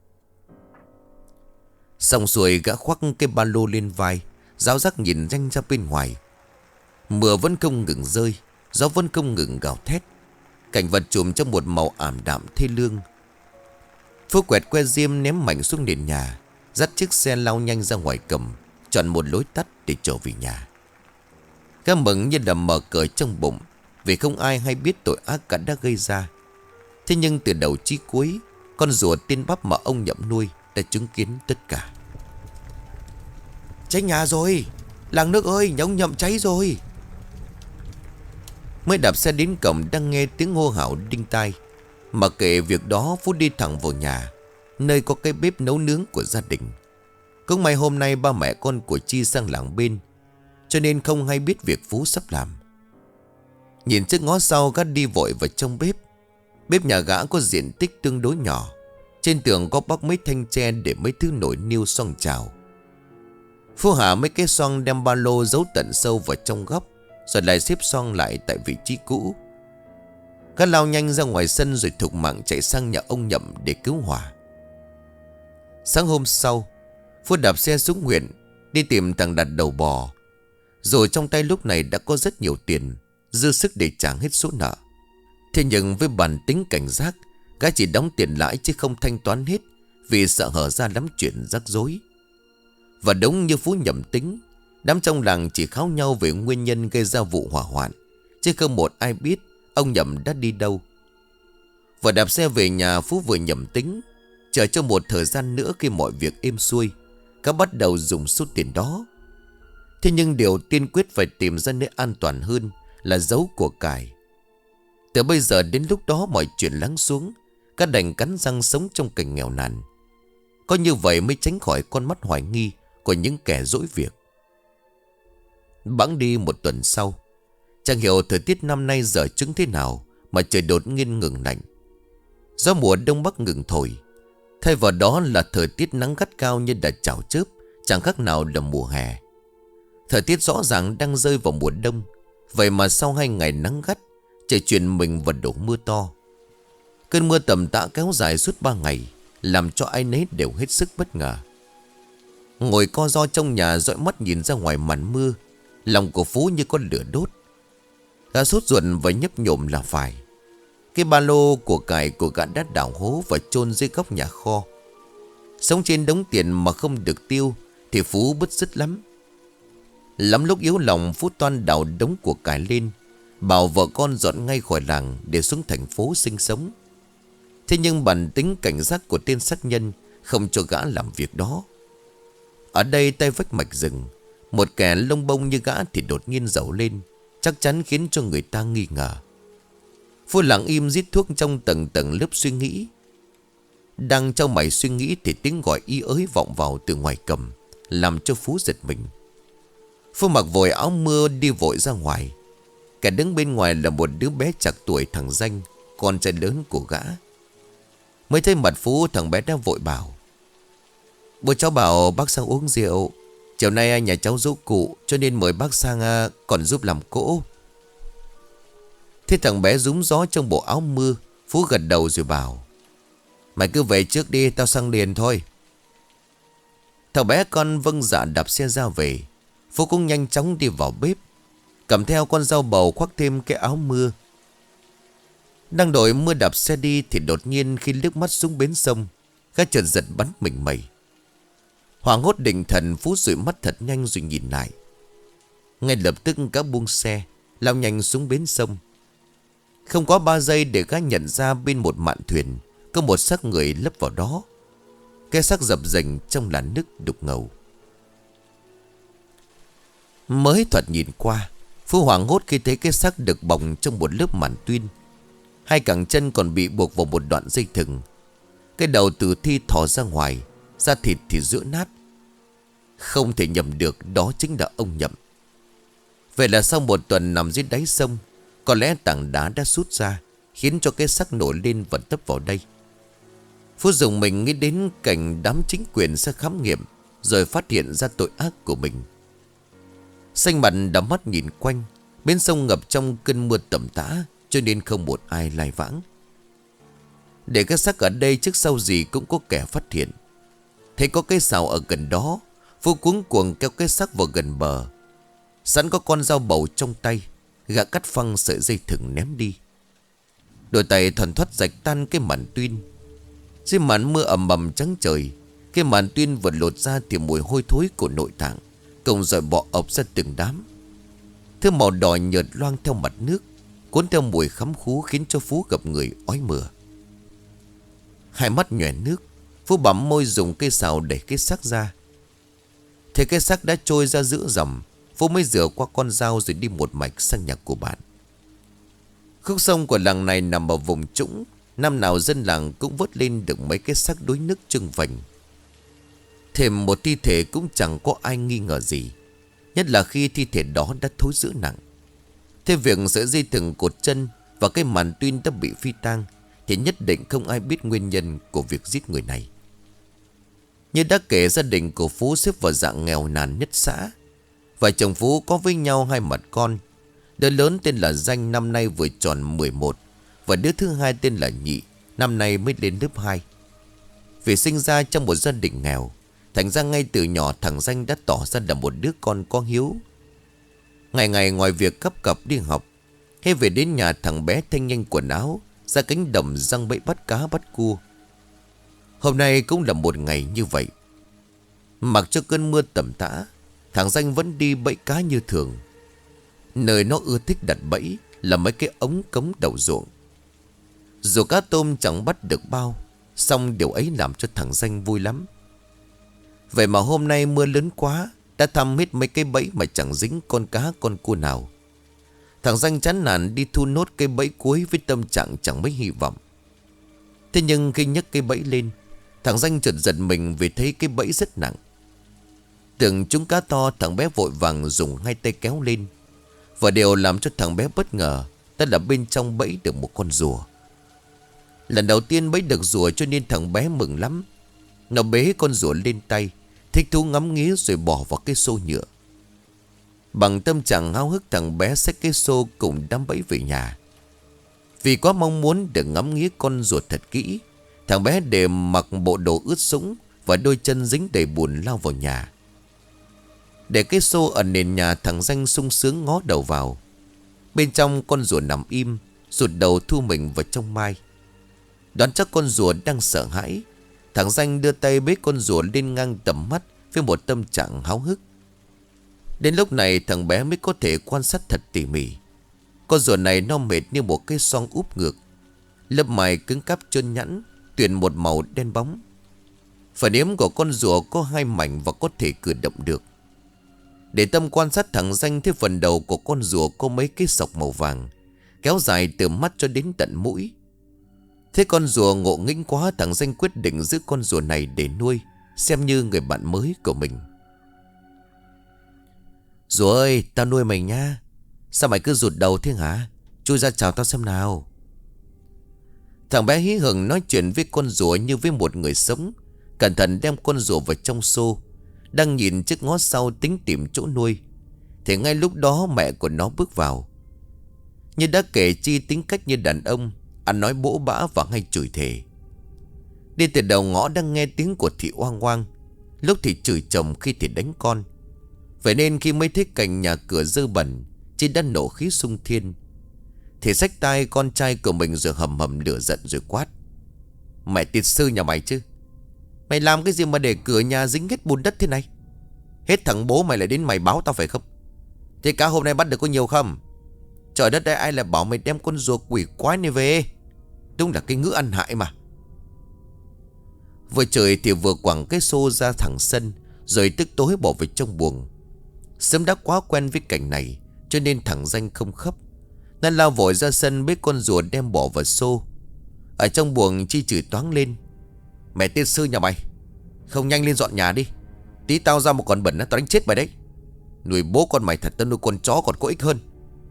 Xong xuôi, gã khoác cái ba lô lên vai, ráo rác nhìn nhanh ra bên ngoài. Mưa vẫn không ngừng rơi, gió vẫn không ngừng gào thét. Cảnh vật trùm trong một màu ảm đạm thê lương. Phú quẹt que diêm ném mạnh xuống nền nhà, dắt chiếc xe lao nhanh ra ngoài cầm, chọn một lối tắt để trở về nhà. Gã mừng như là mở cờ trong bụng, vì không ai hay biết tội ác cả đã gây ra. Thế nhưng từ đầu chí cuối, con rùa tiên bắp mà ông Nhậm nuôi đã chứng kiến tất cả. Cháy nhà rồi! Làng nước ơi, nhà ông Nhậm cháy rồi! Mới đạp xe đến cổng đang nghe tiếng hô hào đinh tai. Mặc kệ việc đó, Phú đi thẳng vào nhà, nơi có cái bếp nấu nướng của gia đình. Cũng may hôm nay ba mẹ con của Chi sang làng bên, cho nên không hay biết việc Phú sắp làm. Nhìn trước ngó sau, gã đi vội vào trong bếp. Bếp nhà gã có diện tích tương đối nhỏ, trên tường có bắc mấy thanh tre để mấy thứ nồi niêu xoong chảo. Phú hạ mấy cái xoong đem ba lô giấu tận sâu vào trong góc, rồi lại xếp xoong lại tại vị trí cũ. Gã lao nhanh ra ngoài sân rồi thục mạng chạy sang nhà ông Nhậm để cứu hỏa. Sáng hôm sau, Phú đạp xe xuống huyện đi tìm thằng Đạt đầu bò. Rồi trong tay lúc này đã có rất nhiều tiền, dư sức để trả hết số nợ. Thế nhưng với bản tính cảnh giác, gã chỉ đóng tiền lãi chứ không thanh toán hết, vì sợ hở ra lắm chuyện rắc rối. Và đúng như Phú nhầm tính, đám trong làng chỉ kháo nhau về nguyên nhân gây ra vụ hỏa hoạn, chứ không một ai biết ông Nhậm đã đi đâu. Vừa đạp xe về nhà, Phú vừa nhầm tính, chờ cho một thời gian nữa khi mọi việc êm xuôi, gã bắt đầu dùng số tiền đó. Thế nhưng điều tiên quyết phải tìm ra nơi an toàn hơn là giấu của cải. Từ bây giờ đến lúc đó mọi chuyện lắng xuống, gã đành cắn răng sống trong cảnh nghèo nàn. Có như vậy mới tránh khỏi con mắt hoài nghi của những kẻ dỗi việc. Bẵng đi một tuần sau, chẳng hiểu thời tiết năm nay giờ chứng thế nào mà trời đột nhiên ngừng lạnh. Gió mùa đông bắc ngừng thổi, thay vào đó là thời tiết nắng gắt cao như đã chảo chớp, chẳng khác nào là mùa hè. Thời tiết rõ ràng đang rơi vào mùa đông, vậy mà sau 2 ngày nắng gắt, trời chuyển mình vào đổ mưa to. Cơn mưa tầm tã kéo dài suốt 3 ngày, làm cho ai nấy đều hết sức bất ngờ. Ngồi co ro trong nhà dõi mắt nhìn ra ngoài màn mưa. Lòng của Phú như có lửa đốt. Gã sốt ruột và nhấp nhổm là phải. Cái ba lô của cải của gã đã đào hố và chôn dưới góc nhà kho. Sống trên đống tiền mà không được tiêu thì Phú bứt rứt lắm. Lắm lúc yếu lòng, Phú toan đào đống của cải lên, bảo vợ con dọn ngay khỏi làng để xuống thành phố sinh sống. Thế nhưng bản tính cảnh giác của tên sát nhân không cho gã làm việc đó. Ở đây tay vách mạch rừng, một kẻ lông bông như gã thì đột nhiên giàu lên, chắc chắn khiến cho người ta nghi ngờ. Phú lặng im rít thuốc trong tầng tầng lớp suy nghĩ. Đang trong mày suy nghĩ thì tiếng gọi y ới vọng vào từ ngoài cầm, làm cho Phú giật mình. Phú mặc vội áo mưa đi vội ra ngoài. Kẻ đứng bên ngoài là một đứa bé chạc tuổi thằng Danh, con trai lớn của gã. Mới thấy mặt Phú, thằng bé đã vội bảo: "Bố cháu bảo bác sang uống rượu. Chiều nay nhà cháu giỗ cụ, cho nên mời bác sang còn giúp làm cỗ." Thế thằng bé rúm gió trong bộ áo mưa. Phú gật đầu rồi bảo: "Mày cứ về trước đi, tao sang liền thôi." Thằng bé con vâng dạ đạp xe ra về. Phú cũng nhanh chóng đi vào bếp, cầm theo con dao bầu, khoác thêm cái áo mưa. Đang đội mưa đạp xe đi thì đột nhiên khi liếc mắt xuống bến sông, gã chợt giật bắn mình mẩy. Hoảng hốt định thần, Phú dụi mắt thật nhanh rồi nhìn lại. Ngay lập tức gã buông xe, lao nhanh xuống bến sông. Không quá 3 giây để gã nhận ra bên một mạn thuyền có một xác người lấp vào đó. Cái xác dập dềnh trong làn nước đục ngầu. Mới thoạt nhìn qua, Phú hoảng hốt khi thấy cái xác được bọc trong một lớp màn tuyên. Hai cẳng chân còn bị buộc vào một đoạn dây thừng. Cái đầu tử thi thò ra ngoài, da thịt thì rữa nát. Không thể nhầm được đó chính là ông Nhậm. Vậy là sau một tuần nằm dưới đáy sông, có lẽ tảng đá đã sút ra, khiến cho cái xác nổi lên và tấp vào đây. Phú dùng mình nghĩ đến cảnh đám chính quyền sẽ khám nghiệm, rồi phát hiện ra tội ác của mình. Xanh mặt đắm mắt nhìn quanh. Bến sông ngập trong cơn mưa tầm tã, cho nên không một ai lai vãng. Để cái xác ở đây trước sau gì cũng có kẻ phát hiện. Thấy có cái sào ở gần đó, Phú cuống cuồng kéo cái xác vào gần bờ. Sẵn có con dao bầu trong tay, gã cắt phăng sợi dây thừng ném đi. Đôi tay thuần thoát rạch tan cái màn tuyên. Dưới màn mưa ầm ầm trắng trời, cái màn tuyên vừa lột ra thì mùi hôi thối của nội tạng cùng rồi bọ ọc ra từng đám. Thứ màu đỏ nhợt loang theo mặt nước, cuốn theo mùi khắm khú khiến cho Phú gặp người ói mửa. Hai mắt nhòe nước, Phú bặm môi dùng cây sào đẩy cái xác ra. Thấy cái xác đã trôi ra giữa dòng, Phú mới rửa qua con dao rồi đi một mạch sang nhà của bạn. Khúc sông của làng này nằm ở vùng trũng, năm nào dân làng cũng vớt lên được mấy cái xác đuối nước trưng vành. Thêm một thi thể cũng chẳng có ai nghi ngờ gì, nhất là khi thi thể đó đã thối rữa nặng. Thế việc sợi dây thừng cột chân và cái màn tuyên đã bị phi tang thì nhất định không ai biết nguyên nhân của việc giết người này. Như đã kể, gia đình của Phú xếp vào dạng nghèo nàn nhất xã. Vợ chồng Phú có với nhau hai mặt con. Đứa lớn tên là Danh, năm nay vừa tròn 11, và đứa thứ hai tên là Nhị, năm nay mới lên lớp 2. Vì sinh ra trong một gia đình nghèo, thành ra ngay từ nhỏ thằng Danh đã tỏ ra là một đứa con có hiếu. Ngày ngày ngoài việc cấp cặp đi học, hay về đến nhà thằng bé thanh nhanh quần áo, ra cánh đồng giăng bẫy bắt cá bắt cua. Hôm nay cũng là một ngày như vậy. Mặc cho cơn mưa tầm tã, thằng Danh vẫn đi bẫy cá như thường. Nơi nó ưa thích đặt bẫy là mấy cái ống cống đầu ruộng. Dù cá tôm chẳng bắt được bao, song điều ấy làm cho thằng Danh vui lắm. Vậy mà hôm nay mưa lớn quá, đã thăm hết mấy cái bẫy mà chẳng dính con cá con cua nào. Thằng Danh chán nản đi thu nốt cái bẫy cuối với tâm trạng chẳng mấy hy vọng. Thế nhưng khi nhấc cái bẫy lên, thằng Danh chợt giật mình vì thấy cái bẫy rất nặng. Tưởng trúng cá to, thằng bé vội vàng dùng hai tay kéo lên. Và điều làm cho thằng bé bất ngờ đó là bên trong bẫy được một con rùa. Lần đầu tiên bẫy được rùa cho nên thằng bé mừng lắm. Nó bế con rùa lên tay, thích thú ngắm nghía rồi bỏ vào cái xô nhựa. Bằng tâm trạng háo hức, thằng bé xách cái xô cùng đám bẫy về nhà. Vì quá mong muốn được ngắm nghía con rùa thật kỹ, thằng bé để mặc bộ đồ ướt sũng và đôi chân dính đầy bùn lao vào nhà. Để cái xô ở nền nhà, thằng Danh sung sướng ngó đầu vào. Bên trong con rùa nằm im, rụt đầu thu mình vào trong mai. Đoán chắc con rùa đang sợ hãi, thằng Danh đưa tay bế con rùa lên ngang tầm mắt với một tâm trạng háo hức. Đến lúc này thằng bé mới có thể quan sát thật tỉ mỉ. Con rùa này nó mệt như một cái xoong úp ngược, lớp mày cứng cáp trơn nhẵn, tuyển một màu đen bóng. Phần yếm của con rùa có hai mảnh và có thể cử động được. Để tâm quan sát, thằng Danh thấy phần đầu của con rùa có mấy cái sọc màu vàng, kéo dài từ mắt cho đến tận mũi. Thế con rùa ngộ nghĩnh quá, thằng Danh quyết định giữ con rùa này để nuôi, xem như người bạn mới của mình. Rùa ơi, tao nuôi mày nha. Sao mày cứ rụt đầu thế hả? Chui ra chào tao xem nào. Thằng bé hí hửng nói chuyện với con rùa như với một người sống, cẩn thận đem con rùa vào trong xô. Đang nhìn chiếc ngó sau tính tìm chỗ nuôi, thì ngay lúc đó mẹ của nó bước vào. Như đã kể chi tính cách như đàn ông, ăn nói bỗ bã và hay chửi thề. Đi từ đầu ngõ đang nghe tiếng của thị oang oang, lúc thì chửi chồng, khi thì đánh con. Vậy nên khi mới thấy cảnh nhà cửa dơ bẩn, chị đã nổ khí sung thiên, thì xách tay con trai của mình rồi hầm hầm lửa giận rồi quát: Mẹ tiệt sư nhà mày chứ? Mày làm cái gì mà để cửa nhà dính hết bùn đất thế này? Hết thằng bố mày lại đến mày báo tao phải không? Thế cả hôm nay bắt được có nhiều không? Trời đất ơi, ai là bảo mày đem con rùa quỷ quái này về? Đúng là cái ngữ ăn hại mà. Vừa trời thì vừa quẳng cái xô ra thẳng sân, rồi tức tối bỏ về trong buồng. Sớm đã quá quen với cảnh này, cho nên thằng Danh không khóc. Nó lao vội ra sân bế con rùa đem bỏ vào xô. Ở trong buồng Chi chửi toáng lên: Mẹ tiên sư nhà mày, không nhanh lên dọn nhà đi. Tí tao ra một con bẩn tao đánh chết mày đấy. Nuôi bố con mày thật, tao nuôi con chó còn có ích hơn.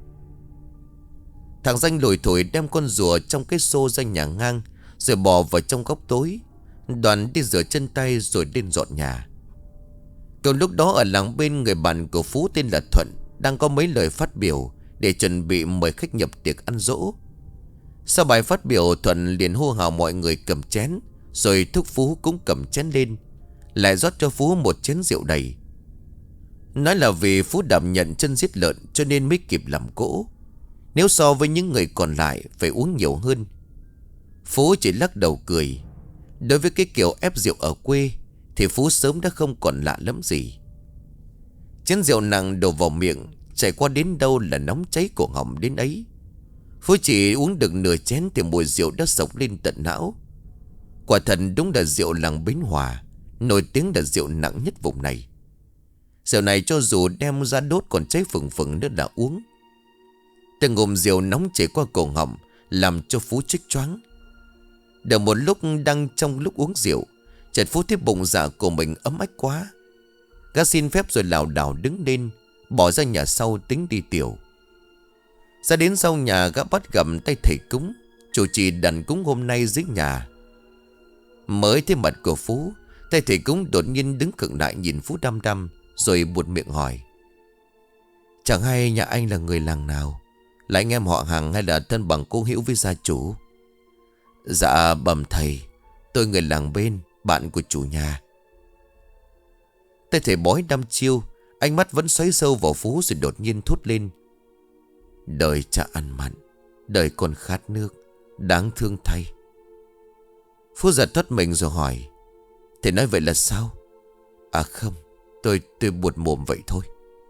Thằng Danh lủi thủi đem con rùa trong cái xô ra nhà ngang, rồi bò vào trong góc tối. Đoàn đi rửa chân tay rồi lên dọn nhà. Cùng lúc đó ở làng bên, người bạn của Phú tên là Thuận đang có mấy lời phát biểu để chuẩn bị mời khách nhập tiệc ăn dỗ. Sau bài phát biểu, Thuận liền hô hào mọi người cầm chén, rồi thúc Phú cũng cầm chén lên, lại rót cho Phú một chén rượu đầy. Nói là vì Phú đảm nhận chân giết lợn cho nên mới kịp làm cỗ, nếu so với những người còn lại phải uống nhiều hơn. Phú chỉ lắc đầu cười. Đối với cái kiểu ép rượu ở quê thì Phú sớm đã không còn lạ lắm gì. Chén rượu nặng đổ vào miệng, chảy qua đến đâu là nóng cháy cổ họng đến ấy. Phú chỉ uống được nửa chén thì mùi rượu đã sộc lên tận não. Quả thật đúng là rượu làng Bến Hòa nổi tiếng là rượu nặng nhất vùng này. Rượu này cho dù đem ra đốt còn cháy phừng phừng nữa là uống. Từng ngụm rượu nóng chảy qua cổ họng làm cho Phú chích choáng. Được một lúc đang trong lúc uống rượu, chợt Phú thấy bụng dạ của mình ấm ách quá. Gã xin phép rồi lảo đảo đứng lên, bỏ ra nhà sau tính đi tiểu. Ra đến sau nhà, gã bắt gặp tay thầy cúng chủ trì đàn cúng hôm nay dưới nhà. Mới thấy mặt của Phú, tay thầy cúng đột nhiên đứng khựng lại nhìn Phú đăm đăm, rồi buột miệng hỏi: Chẳng hay nhà anh là người làng nào? Là anh em họ hàng hay là thân bằng cô hữu với gia chủ? Dạ bẩm thầy, tôi người làng bên, bạn của chủ nhà. Tay thầy bói đăm chiêu, ánh mắt vẫn xoáy sâu vào Phú rồi đột nhiên thốt lên: Đời cha ăn mặn, đời con khát nước, đáng thương thay. Phú giật thoát mình rồi hỏi: Thầy nói vậy là sao? À không, tôi buột mồm vậy thôi.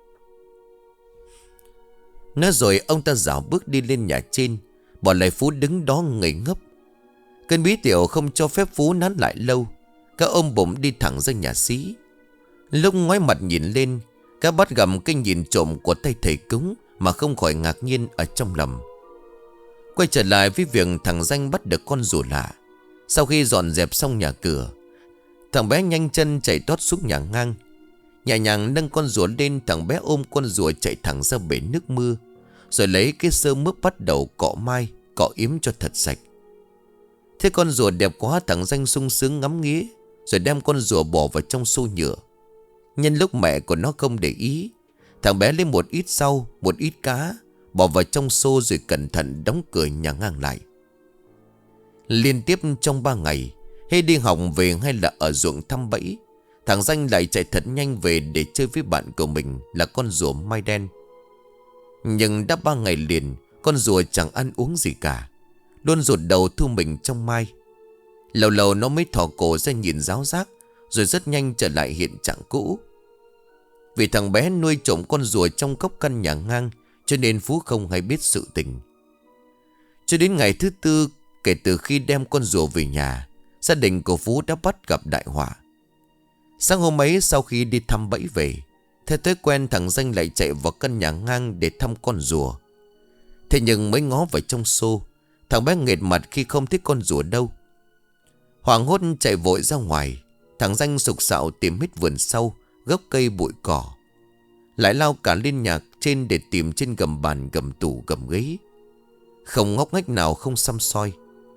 Nói rồi ông ta dạo bước đi lên nhà trên, bỏ lại Phú đứng đó ngây ngốc. Cơn bí tiểu không cho phép Phú nán lại lâu. Các ôm bụng đi thẳng ra nhà xí. Lúc ngoái mặt nhìn lên, các bắt gặp cái nhìn trộm của tay thầy cúng mà không khỏi ngạc nhiên ở trong lòng. Quay trở lại với việc thằng Danh bắt được con rùa lạ. Sau khi dọn dẹp xong nhà cửa, thằng bé nhanh chân chạy tót xuống nhà ngang. Nhẹ nhàng nâng con rùa lên, thằng bé ôm con rùa chạy thẳng ra bể nước mưa, rồi lấy cái sơ mướp bắt đầu cọ mai, cọ yếm cho thật sạch. Thế con rùa đẹp quá, thằng Danh sung sướng ngắm nghía, rồi đem con rùa bỏ vào trong xô nhựa. Nhân lúc mẹ của nó không để ý, thằng bé lấy một ít rau, một ít cá, bỏ vào trong xô rồi cẩn thận đóng cửa nhà ngang lại. Liên tiếp trong 3 ngày, hay đi học về hay là ở ruộng thăm bẫy, Thằng Danh lại chạy thật nhanh về để chơi với bạn của mình là con rùa mai đen. Nhưng đã 3 ngày liền, con rùa chẳng ăn uống gì cả, luôn rụt đầu thu mình trong mai. Lâu lâu nó mới thò cổ ra nhìn ráo rác, rồi rất nhanh trở lại hiện trạng cũ. Vì thằng bé nuôi trộm con rùa trong góc căn nhà ngang, cho nên Phú không hay biết sự tình. Cho đến ngày thứ tư kể từ khi đem con rùa về nhà, gia đình của Phú đã bắt gặp đại họa. Sáng hôm ấy sau khi đi thăm bẫy về, theo thói quen thằng Danh lại chạy vào căn nhà ngang để thăm con rùa. Thế nhưng mới ngó vào trong xô, thằng bé nghệt mặt khi không thấy con rùa đâu. Hoảng hốt chạy vội ra ngoài, thằng Danh sục sạo tìm hết vườn sau, gốc cây bụi cỏ, lại lao cả lên nhà trên để tìm trên gầm bàn, gầm tủ, gầm ghế. Không ngóc ngách nào không xăm soi.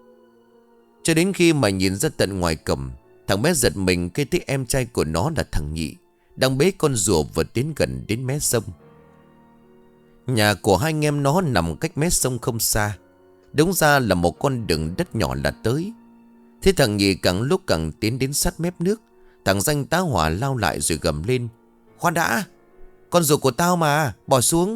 Cho đến khi mà nhìn ra tận ngoài cổng, thằng bé giật mình khi thấy em trai của nó là thằng Nhị đang bế con rùa vừa tiến gần đến mé sông. Nhà của hai anh em nó nằm cách mé sông không xa, đúng ra là một con đường đất nhỏ là tới. Thế thằng Nhị càng lúc càng tiến đến sát mép nước. Thằng Danh tá hỏa lao lại rồi gầm lên: "Khoan đã, con rùa của tao mà, bỏ xuống."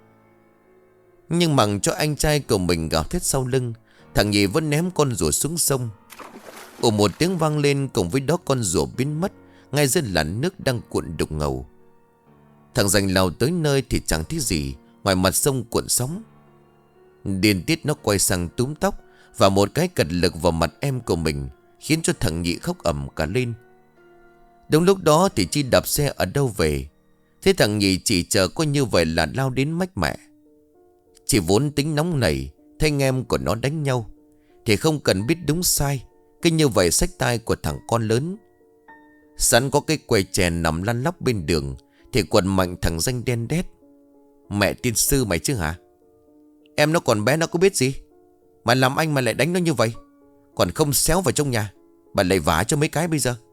Nhưng mặc cho anh trai của mình gào thét sau lưng, thằng Nhị vẫn ném con rùa xuống sông. Ồ, một tiếng vang lên, cùng với đó con rùa biến mất ngay dưới làn nước đang cuộn đục ngầu. Thằng Danh lao tới nơi thì chẳng thấy gì ngoài mặt sông cuộn sóng. Điên tiết nó quay sang túm tóc và một cái cật lực vào mặt em của mình, khiến cho thằng Nhị khóc ầm cả lên. Đúng lúc đó thì Chi đạp xe ở đâu về. Thế thằng Nhị chỉ chờ có như vậy là lao đến mách mẹ. Chỉ vốn tính nóng nảy, thấy anh em của nó đánh nhau thì không cần biết đúng sai, cứ như vậy xách tay của thằng con lớn. Sẵn có cái quầy chèn nằm lăn lóc bên đường thì quần mạnh thằng Danh đen đét: "Mẹ tiên sư mày chứ hả? Em nó còn bé nó có biết gì mà làm anh mà lại đánh nó như vậy? Còn không xéo vào trong nhà, bà lại vả cho mấy cái bây giờ."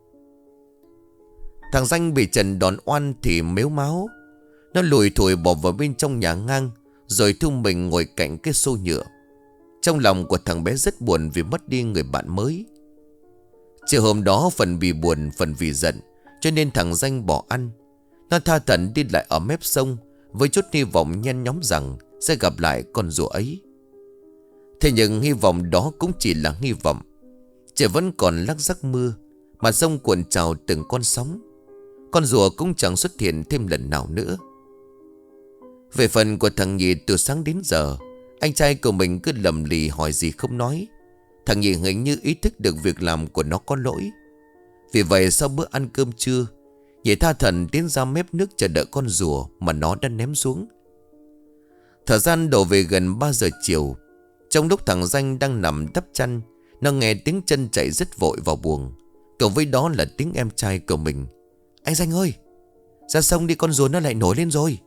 Thằng Danh bị Trần đòn oan thì mếu máu. Nó lùi thủi bỏ vào bên trong nhà ngang, rồi thu mình ngồi cạnh cái xô nhựa. Trong lòng của thằng bé rất buồn vì mất đi người bạn mới. Chiều hôm đó phần vì buồn phần vì giận, cho nên thằng Danh bỏ ăn. Nó tha thẩn đi lại ở mép sông với chút hy vọng nhen nhóm rằng sẽ gặp lại con rùa ấy. Thế nhưng hy vọng đó cũng chỉ là hy vọng. Trời vẫn còn lắc rắc mưa, mà sông cuộn trào từng con sóng. Con rùa cũng chẳng xuất hiện thêm lần nào nữa. Về phần của thằng Nhị, từ sáng đến giờ anh trai của mình cứ lầm lì hỏi gì không nói. Thằng Nhị hình như ý thức được việc làm của nó có lỗi. Vì vậy sau bữa ăn cơm trưa, Nhị tha thẩn tiến ra mép nước chờ đợi con rùa mà nó đã ném xuống. Thời gian đổ về gần 3 giờ chiều. Trong lúc thằng Danh đang nằm đắp chăn, nó nghe tiếng chân chạy rất vội vào buồng, cộng với đó là tiếng em trai của mình: "Anh Danh ơi, ra sông đi, con rùa nó lại nổi lên rồi."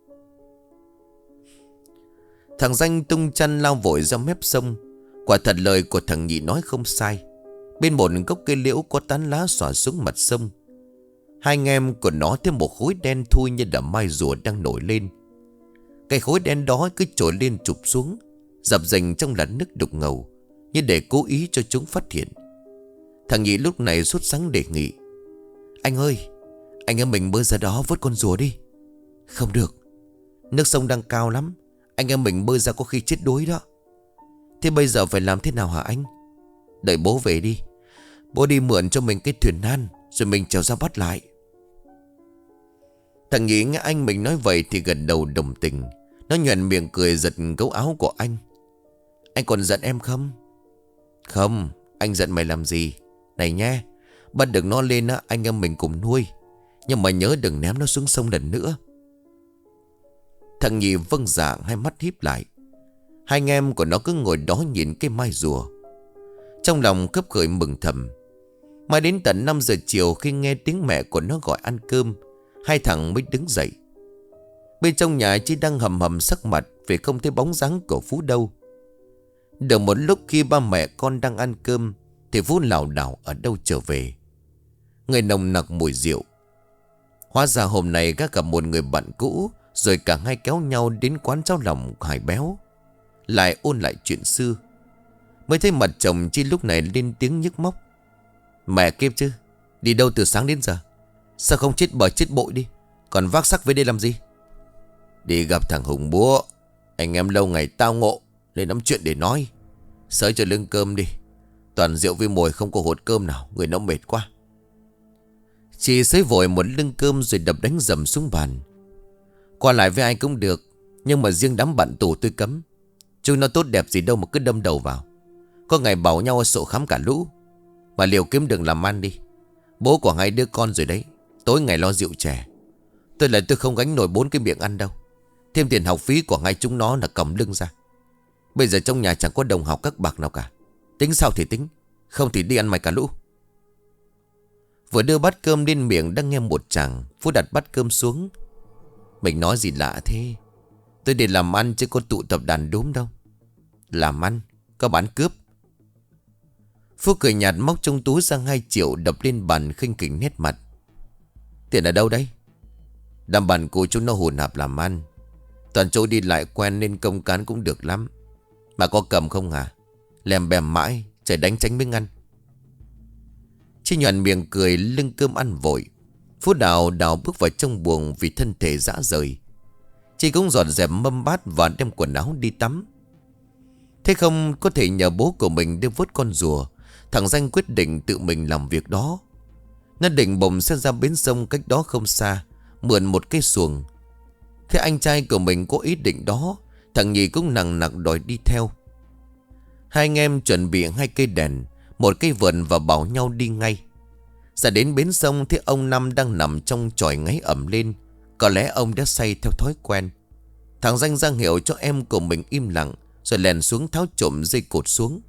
Thằng Danh tung chăn lao vội ra mép sông. Quả thật lời của thằng Nhị nói không sai. Bên một gốc cây liễu có tán lá xõa xuống mặt sông. Hai anh em của nó thấy một khối đen thui như là mai rùa đang nổi lên. Cái khối đen đó cứ trồi lên chụp xuống, dập dềnh trong làn nước đục ngầu, như để cố ý cho chúng phát hiện. Thằng Nhị lúc này sốt sắng đề nghị: "Anh ơi, anh em mình bơi ra đó vớt con rùa đi." "Không được, nước sông đang cao lắm, anh em mình bơi ra có khi chết đuối đó." "Thế bây giờ phải làm thế nào hả anh?" "Đợi bố về đi, bố đi mượn cho mình cái thuyền nan, rồi mình trèo ra bắt lại." Thằng Nhị nghe anh mình nói vậy thì gật đầu đồng tình. Nó nhoẻn miệng cười giật gấu áo của anh: "Anh còn giận em không?" "Không, anh giận mày làm gì? Này nhé, bắt được nó lên á, anh em mình cùng nuôi, nhưng mà nhớ đừng ném nó xuống sông lần nữa." Thằng Nhị vâng dạ, hai mắt híp lại. Hai anh em của nó cứ ngồi đó nhìn cái mai rùa, trong lòng khấp khởi mừng thầm. Mãi đến tận 5 giờ chiều, khi nghe tiếng mẹ của nó gọi ăn cơm, hai thằng mới đứng dậy. Bên trong nhà Chi đang hầm hầm sắc mặt vì không thấy bóng dáng của Phú đâu. Được một lúc khi ba mẹ con đang ăn cơm thì Phú lảo đảo ở đâu trở về, người nồng nặc mùi rượu. Hóa ra hôm nay gác gặp một người bạn cũ, rồi cả hai kéo nhau đến quán cháo lòng Hải Béo, lại ôn lại chuyện xưa. Mới thấy mặt chồng Chi lúc này lên tiếng nhức móc: "Mẹ kiếp chứ, đi đâu từ sáng đến giờ? Sao không chết bờ chết bội đi? Còn vác xác về đây làm gì? Đi gặp thằng Hùng bố. Anh em lâu ngày tao ngộ nên nắm chuyện để nói. Sới cho lưng cơm đi. Toàn rượu với mồi không có hột cơm nào. Người nó mệt quá. Chị sới vội một lưng cơm rồi đập đánh dầm xuống bàn. Qua lại với ai cũng được, nhưng mà riêng đám bạn tù tôi cấm. Chúng nó tốt đẹp gì đâu mà cứ đâm đầu vào. Có ngày bảo nhau sổ khám cả lũ. Mà liều kiếm đừng làm ăn đi. Bố của hai đứa con rồi đấy. Tối ngày lo rượu chè. Tôi không gánh nổi 4 cái miệng ăn đâu. Thêm tiền học phí của hai chúng nó là cầm lưng ra. Bây giờ trong nhà chẳng có đồng học các bạc nào cả. Tính sao thì tính, không thì đi ăn mày cả lũ. Vừa đưa bát cơm lên miệng đang nghe một chàng, Phú đặt bát cơm xuống. Mình nói gì lạ thế? Tôi để làm ăn chứ có tụ tập đàn đúm đâu. Làm ăn? Có bán cướp? Phú cười nhạt móc trong túi ra 2 triệu đập lên bàn khinh khỉnh nét mặt. Tiền ở đâu đấy? Đám bạn của chúng nó hùn hạp làm ăn. Toàn chỗ đi lại quen nên công cán cũng được lắm. Mà có cầm không hả? Lèm bèm mãi, trời đánh tránh miếng ăn. Chị nhoẻn miệng cười lưng cơm ăn vội. Phú đào bước vào trong buồng vì thân thể rã rời. Chị cũng dọn dẹp mâm bát và đem quần áo đi tắm. Thế không có thể nhờ bố của mình đưa vớt con rùa, thằng Danh quyết định tự mình làm việc đó. Nó định bồng xe ra bến sông cách đó không xa, mượn một cây xuồng. Thế anh trai của mình có ý định đó, thằng Nhì cũng nằng nặc đòi đi theo. Hai anh em chuẩn bị 2 cây đèn, một cây vợt và bảo nhau đi ngay. Ra đến bến sông thấy ông Năm đang nằm trong chòi ngáy ẩm lên. Có lẽ ông đã say theo thói quen. Thằng Danh ra hiệu cho em của mình im lặng, rồi lèn xuống tháo trộm dây cột xuống.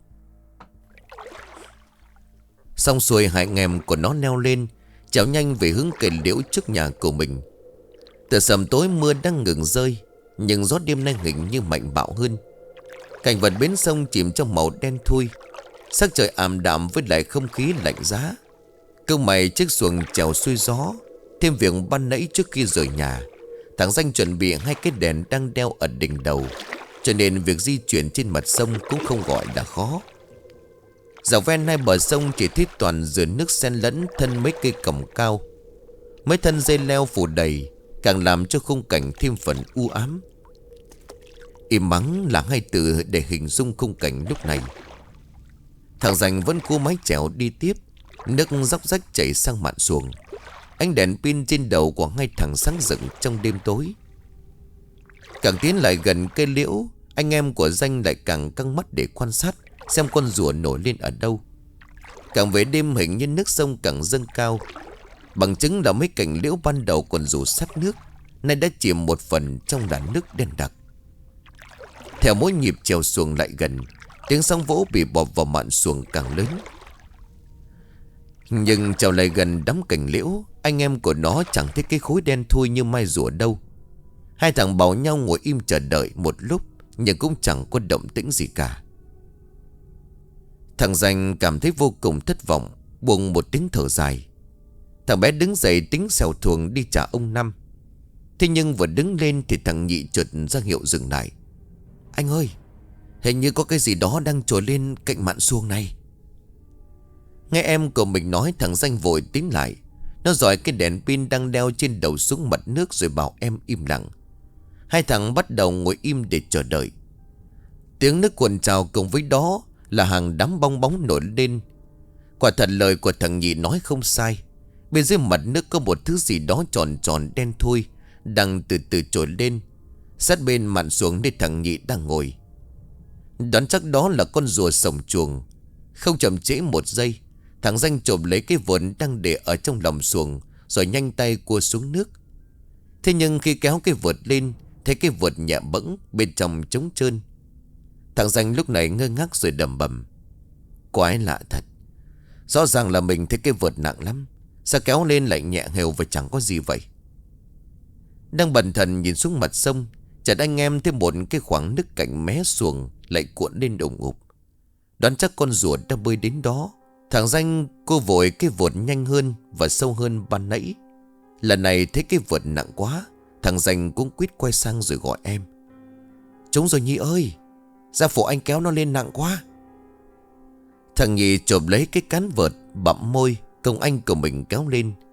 Xong xuôi hai anh em của nó leo lên, trèo nhanh về hướng cây liễu trước nhà của mình. Từ sầm tối mưa đang ngừng rơi, nhưng gió đêm nay hình như mạnh bạo hơn. Cảnh vật bến sông chìm trong màu đen thui. Sắc trời ảm đạm với lại không khí lạnh giá. Câu mày chiếc xuồng chèo xuôi gió. Thêm việc ban nãy trước khi rời nhà, thằng Danh chuẩn bị 2 cái đèn đang đeo ở đỉnh đầu, cho nên việc di chuyển trên mặt sông cũng không gọi là khó. Dọc ven hai bờ sông chỉ thấy toàn dườn nước xen lẫn thân mấy cây cẩm cao. Mấy thân dây leo phủ đầy, càng làm cho khung cảnh thêm phần u ám. Im mắng là 2 từ để hình dung khung cảnh lúc này. Thằng Danh vẫn cố mái chèo đi tiếp. Nước róc rách chảy sang mạn xuồng. Ánh đèn pin trên đầu của 2 thằng sáng rực trong đêm tối. Càng tiến lại gần cây liễu, anh em của Danh lại càng căng mắt để quan sát xem con rùa nổi lên ở đâu. Càng về đêm hình như nước sông càng dâng cao. Bằng chứng là mấy cành liễu ban đầu còn rủ sát nước, nay đã chìm một phần trong làn nước đen đặc. Theo mỗi nhịp chèo xuồng lại gần, tiếng sóng vỗ bị bọt vào mạn xuồng càng lớn. Nhưng trèo lại gần đám cành liễu, anh em của nó chẳng thấy cái khối đen thui như mai rùa đâu. 2 thằng bảo nhau ngồi im chờ đợi một lúc, nhưng cũng chẳng có động tĩnh gì cả. Thằng Danh cảm thấy vô cùng thất vọng, buông một tiếng thở dài. Thằng bé đứng dậy tính xèo thuồng đi trả ông Năm. Thế nhưng vừa đứng lên thì thằng Nhị chợt ra hiệu dừng lại. Anh ơi, hình như có cái gì đó đang trồi lên cạnh mạn xuồng này. Nghe em của mình nói, thằng Danh vội tiến lại. Nó dọi cái đèn pin đang đeo trên đầu xuống mặt nước rồi bảo em im lặng. 2 thằng bắt đầu ngồi im để chờ đợi. Tiếng nước cuồn trào cùng với đó là hàng đám bong bóng nổi lên. Quả thật lời của thằng Nhị nói không sai. Bên dưới mặt nước có một thứ gì đó tròn tròn đen thui đang từ từ trồi lên, sát bên mạn xuồng nơi thằng Nhị đang ngồi. Đoán chắc đó là con rùa sổng chuồng. Không chậm trễ một giây, thằng Danh chộp lấy cái vợt đang để ở trong lòng xuồng, rồi nhanh tay cua xuống nước. Thế nhưng khi kéo cái vợt lên, thấy cái vợt nhẹ bẫng, bên trong trống trơn. Thằng Danh lúc này ngơ ngác rồi đầm bầm. Quái lạ thật. Rõ ràng là mình thấy cái vợt nặng lắm, sao kéo lên lại nhẹ hều và chẳng có gì vậy. Đang bần thần nhìn xuống mặt sông, chợt anh em thấy một cái khoảng nước cạnh mé xuồng lại cuộn lên ủng ục. Đoán chắc con rùa đã bơi đến đó. Thằng Danh cô vội cái vợt nhanh hơn và sâu hơn ban nãy. Lần này thấy cái vợt nặng quá, thằng Danh cũng quýt quay sang rồi gọi em. Trúng rồi Nhi ơi, ra phụ anh kéo nó lên nặng quá. Thằng Nhì chộp lấy cái cán vợt, bặm môi, công anh của mình kéo lên.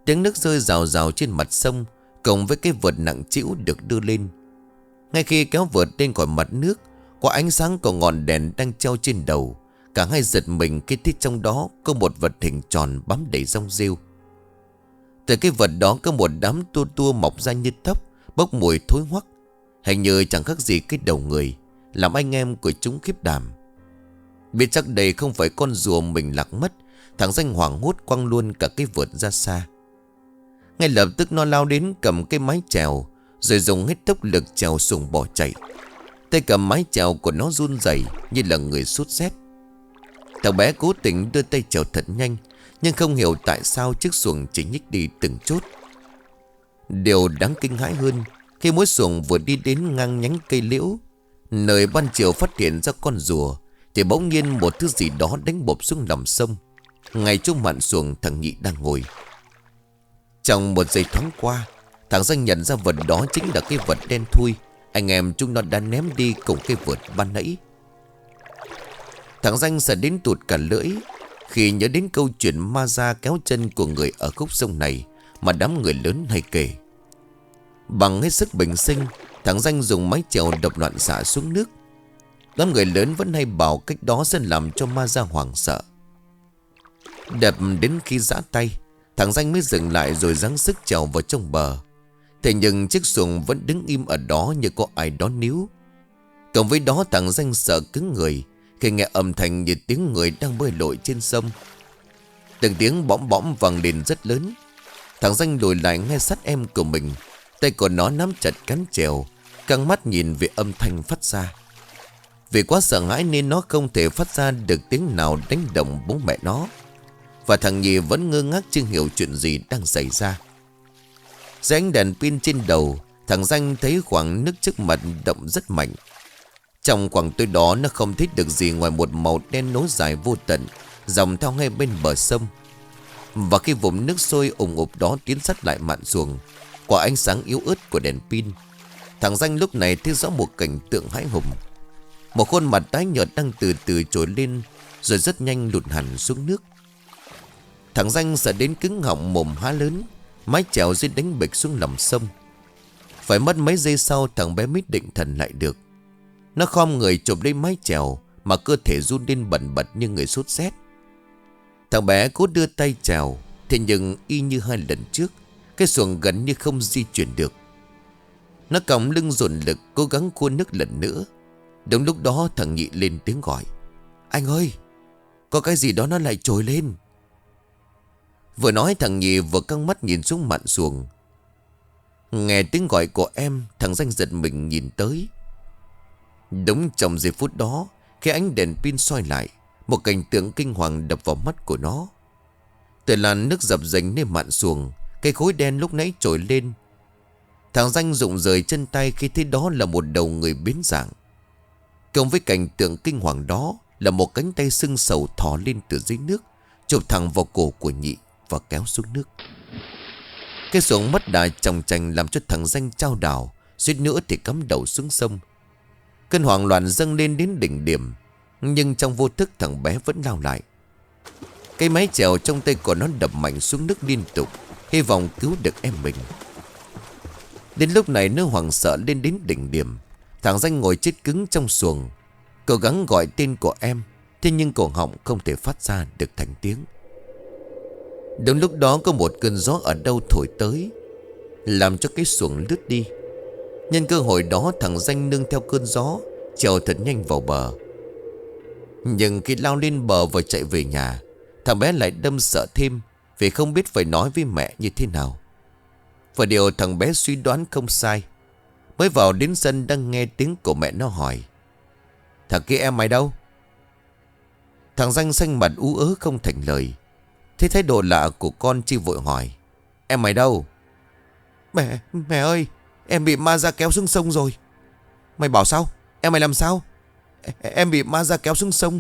Tiếng nước rơi rào rào trên mặt sông, cộng với cái vợt nặng trĩu được đưa lên. Ngay khi kéo vợt lên khỏi mặt nước, qua ánh sáng của ngọn đèn đang treo trên đầu, cả hai giật mình khi thấy trong đó có một vật hình tròn bám đầy rong rêu. Từ cái vật đó có một đám tua tua mọc ra như tóc, bốc mùi thối hoắc, hình như chẳng khác gì cái đầu người, làm anh em của chúng khiếp đảm. Biết chắc đây không phải con rùa mình lạc mất, thằng Danh hoảng hốt quăng luôn cả cái vợt ra xa. Ngay lập tức nó lao đến cầm cái mái chèo, rồi dùng hết tốc lực chèo xuồng bỏ chạy. Tay cầm mái chèo của nó run rẩy như là người sốt rét. Thằng bé cố tình đưa tay chèo thật nhanh, nhưng không hiểu tại sao chiếc xuồng chỉ nhích đi từng chút. Điều đáng kinh hãi hơn, khi mỗi xuồng vừa đi đến ngang nhánh cây liễu, nơi ban chiều phát hiện ra con rùa, thì bỗng nhiên một thứ gì đó đánh bộp xuống lòng sông, ngay chỗ mạn xuồng thằng Nhị đang ngồi. Trong một giây thoáng qua, thằng Danh nhận ra vật đó chính là cái vật đen thui anh em chúng nó đã ném đi cùng cái vợt ban nãy. Thằng Danh sợ đến tụt cả lưỡi khi nhớ đến câu chuyện ma da kéo chân của người ở khúc sông này mà đám người lớn hay kể. Bằng hết sức bình sinh, thằng Danh dùng mái chèo đập loạn xả xuống nước. Đám người lớn vẫn hay bảo cách đó sẽ làm cho ma da hoảng sợ. Đập đến khi giã tay, thằng Danh mới dừng lại rồi giáng sức chèo vào trong bờ. Thế nhưng chiếc xuồng vẫn đứng im ở đó như có ai đó níu. Cộng với đó thằng Danh sợ cứng người khi nghe âm thanh như tiếng người đang bơi lội trên sông. Từng tiếng bõm bõm vang lên rất lớn. Thằng Danh lùi lại nghe sát em của mình. Tay của nó nắm chặt cán chèo, căng mắt nhìn về âm thanh phát ra. Vì quá sợ hãi nên nó không thể phát ra được tiếng nào đánh động bố mẹ nó. Và thằng Nhì vẫn ngơ ngác chưa hiểu chuyện gì đang xảy ra. Dưới ánh đèn pin trên đầu, thằng Danh thấy khoảng nước trước mặt động rất mạnh. Trong khoảng tối đó nó không thấy được gì ngoài một màu đen nối dài vô tận, dòng theo ngay bên bờ sông. Và khi vùng nước sôi ủng ục đó tiến sát lại mạn xuồng, qua ánh sáng yếu ớt của đèn pin, thằng Danh lúc này thấy rõ một cảnh tượng hãi hùng. Một khuôn mặt tái nhợt đang từ từ trồi lên, rồi rất nhanh lụt hẳn xuống nước. Thằng Danh sợ đến cứng họng mồm há lớn, mái chèo dưới đánh bịch xuống lòng sông. Phải mất mấy giây sau thằng bé mới định thần lại được. Nó khom người chụp lấy mái chèo mà cơ thể run lên bần bật như người sốt rét. Thằng bé cố đưa tay chèo, thế nhưng y như hai lần trước, cái xuồng gần như không di chuyển được. Nó còng lưng dồn lực cố gắng cua nước lần nữa. Đúng lúc đó thằng Nhị lên tiếng gọi: "Anh ơi, có cái gì đó nó lại trồi lên." Vừa nói thằng Nhị vừa căng mắt nhìn xuống mạn xuồng. Nghe tiếng gọi của em, thằng Danh giật mình nhìn tới. Đúng trong giây phút đó, khi ánh đèn pin soi lại, một cảnh tượng kinh hoàng đập vào mắt của nó. Từ làn nước dập dềnh nơi mạn xuồng, cây khối đen lúc nãy trồi lên. Thằng Danh rụng rời chân tay khi thấy đó là một đầu người biến dạng. Cộng với cảnh tượng kinh hoàng đó là một cánh tay sưng sầu thò lên từ dưới nước, chụp thẳng vào cổ của Nhị và kéo xuống nước. Cái xuồng mất đà chòng chành làm cho thằng Danh chao đảo, suýt nữa thì cắm đầu xuống sông. Cơn hoảng loạn dâng lên đến đỉnh điểm, nhưng trong vô thức thằng bé vẫn lao lại. Cái mái chèo trong tay của nó đập mạnh xuống nước liên tục, hy vọng cứu được em mình. Đến lúc này nó hoảng sợ lên đến đỉnh điểm. Thằng Danh ngồi chết cứng trong xuồng, cố gắng gọi tên của em, thế nhưng cổ họng không thể phát ra được thành tiếng. Đúng lúc đó có một cơn gió ở đâu thổi tới, làm cho cái xuồng lướt đi. Nhân cơ hội đó thằng Danh nương theo cơn gió, chèo thật nhanh vào bờ. Nhưng khi lao lên bờ và chạy về nhà, thằng bé lại đâm sợ thêm, vì không biết phải nói với mẹ như thế nào. Và điều thằng bé suy đoán không sai. Mới vào đến sân đang nghe tiếng của mẹ nó hỏi: "Thằng kia em mày đâu?" Thằng Danh xanh mặt ú ớ không thành lời. Thấy thái độ lạ của con Chi vội hỏi: "Em mày đâu?" Mẹ ơi, em bị ma da kéo xuống sông rồi." "Mày bảo sao? Em mày làm sao?" Em bị ma da kéo xuống sông."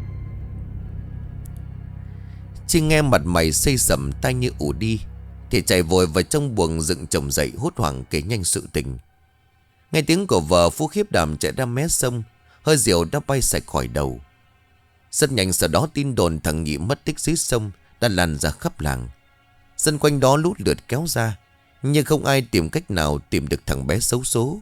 Chi nghe mặt mày xây sẩm, tay như ù đi, thì chạy vội vào trong buồng dựng chồng dậy, hốt hoảng kể nhanh sự tình. Nghe tiếng của vợ, Phú khiếp đảm chạy ra mé sông, hơi rượu đã bay sạch khỏi đầu. Rất nhanh sau đó tin đồn thằng Nhị mất tích dưới sông đã lan ra khắp làng. Dân quanh đó lũ lượt kéo ra, nhưng không ai tìm cách nào tìm được thằng bé xấu số.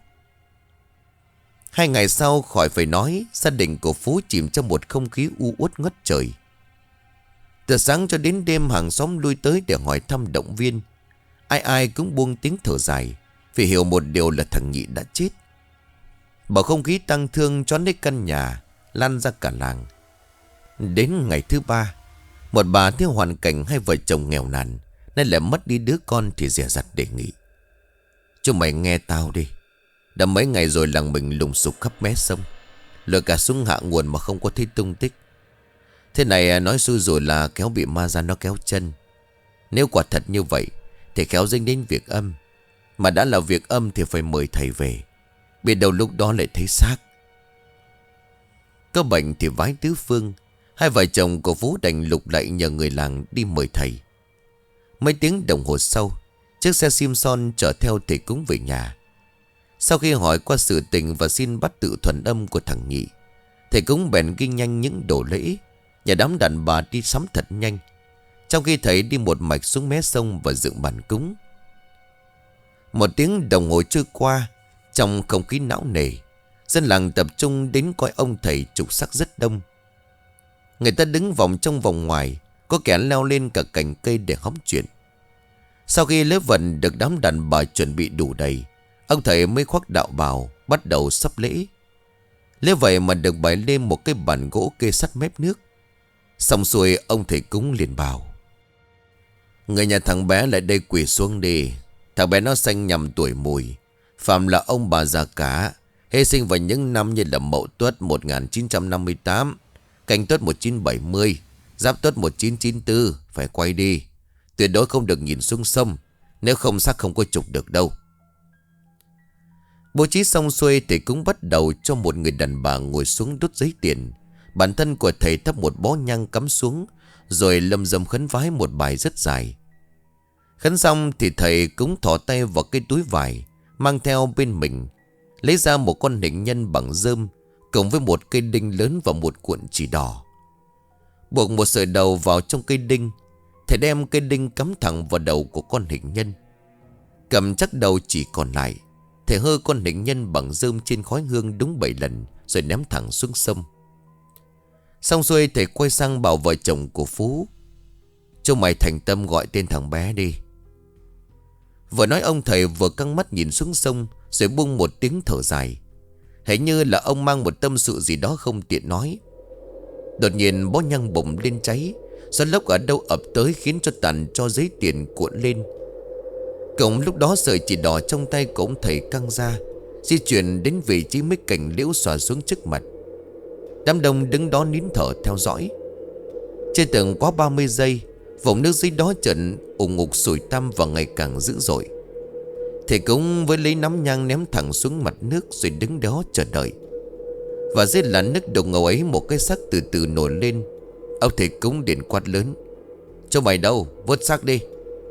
2 ngày sau khỏi phải nói, gia đình của Phú chìm trong một không khí u uất ngất trời. Từ sáng cho đến đêm hàng xóm lui tới để hỏi thăm động viên. Ai ai cũng buông tiếng thở dài, vì hiểu một điều là thằng Nhị đã chết. Bầu không khí tang thương choán lấy căn nhà, lan ra cả làng. Đến ngày thứ 3, một bà theo hoàn cảnh hai vợ chồng nghèo nàn nên lại mất đi đứa con thì dè dặt đề nghị: "Chúng mày nghe tao đi. Đã mấy ngày rồi làng mình lùng sục khắp mé sông, lội cả xuống hạ nguồn mà không có thấy tung tích. Thế này nói xui rồi là kéo bị ma ra nó kéo chân. Nếu quả thật như vậy thì khéo dính đến việc âm. Mà đã là việc âm thì phải mời thầy về, biết đâu lúc đó lại thấy xác." Có bệnh thì vái tứ phương. Hai vợ chồng của Phú đành lục lại nhờ người làng đi mời thầy. Mấy tiếng đồng hồ sau, chiếc xe Simpson chở theo thầy cúng về nhà. Sau khi hỏi qua sự tình và xin bắt tự thuần âm của thằng Nhị, thầy cúng bèn ghi nhanh những đồ lễ, nhà đám đàn bà đi sắm thật nhanh, trong khi thầy đi một mạch xuống mé sông và dựng bàn cúng. 1 tiếng đồng hồ trôi qua, trong không khí não nề, dân làng tập trung đến coi ông thầy trục xác rất đông. Người ta đứng vòng trong vòng ngoài, có kẻ leo lên cả cành cây để hóng chuyện. Sau khi lễ vận được đám đàn bà chuẩn bị đủ đầy, ông thầy mới khoác đạo bào bắt đầu sắp lễ. Lễ vậy mà được bày lên một cái bàn gỗ kê sắt mép nước. Xong xuôi ông thầy cúng liền bảo: "Người nhà thằng bé lại đây quỳ xuống đi. Thằng bé nó sanh nhằm tuổi mùi, phạm là ông bà già cả, hy sinh vào những năm như là Mậu Tuất 1958, Canh Tuất 1970, Giáp Tuất 1994. Phải quay đi. Tuyệt đối không được nhìn xuống sông, nếu không xác không có trục được đâu." Bố trí xong xuôi thì cũng bắt đầu cho một người đàn bà ngồi xuống đốt giấy tiền. Bản thân của thầy thắp một bó nhang cắm xuống, rồi lâm dâm khấn vái một bài rất dài. Khấn xong thì thầy cũng thò tay vào cái túi vải mang theo bên mình, lấy ra một con hình nhân bằng rơm cùng với một cây đinh lớn và một cuộn chỉ đỏ. Buộc một sợi đầu vào trong cây đinh, thầy đem cây đinh cắm thẳng vào đầu của con hình nhân. Cầm chắc đầu chỉ còn lại, thầy hơ con hình nhân bằng rơm trên khói hương đúng 7 lần rồi ném thẳng xuống sông. Xong xuôi thầy quay sang bảo vợ chồng của Phú: "Chúng mày thành tâm gọi tên thằng bé đi." Vừa nói ông thầy vừa căng mắt nhìn xuống sông, rồi buông một tiếng thở dài, hình như là ông mang một tâm sự gì đó không tiện nói. Đột nhiên bó nhang bùng lên cháy, gió lốc ở đâu ập tới khiến cho tàn cho giấy tiền cuộn lên. Cộng lúc đó sợi chỉ đỏ trong tay của ông thầy căng ra, di chuyển đến vị trí mấy cành liễu xòa xuống trước mặt. Đám đông đứng đó nín thở theo dõi. Chưa từng quá 30 giây, vũng nước dưới đó chợt ủng ngục sủi tăm và ngày càng dữ dội. Thầy cũng với lấy nắm nhang ném thẳng xuống mặt nước rồi đứng đó chờ đợi. Và dưới làn nước đục ngầu ấy, một cái xác từ từ nổi lên. Ông thầy cũng điện quát lớn: "Cho mày đâu, vớt xác đi."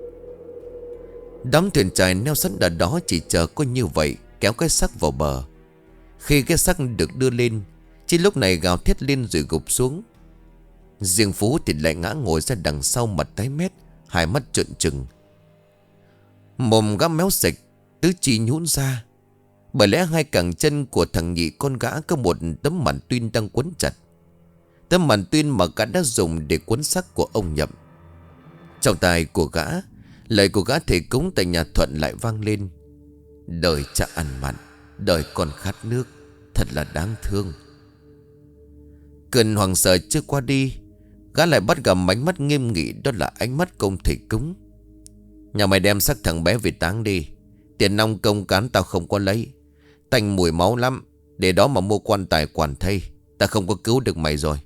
Đám thuyền chài neo sẵn ở đó chỉ chờ có như vậy kéo cái xác vào bờ. Khi cái xác được đưa lên, chỉ lúc này gào thét lên rồi gục xuống. Riêng Phú thì lại ngã ngồi ra đằng sau, mặt tái mét, hai mắt trợn trừng, mồm gã méo sạch, tứ chi nhũn ra. Bởi lẽ hai cẳng chân của thằng Nhị con gã có một tấm màn tuyên đang quấn chặt, tấm màn tuyên mà gã đã dùng để quấn xác của ông Nhậm. Trong tai của gã, lời của gã thầy cúng tại nhà Thuận lại vang lên: "Đời cha ăn mặn, đời con khát nước, thật là đáng thương." Cơn hoảng sợ chưa qua đi, gã lại bắt gặp ánh mắt nghiêm nghị, đó là ánh mắt công thầy cúng. "Nhà mày đem xác thằng bé về táng đi. Tiền nong công cán tao không có lấy, tanh mùi máu lắm. Để đó mà mua quan tài quản thây, ta không có cứu được mày rồi."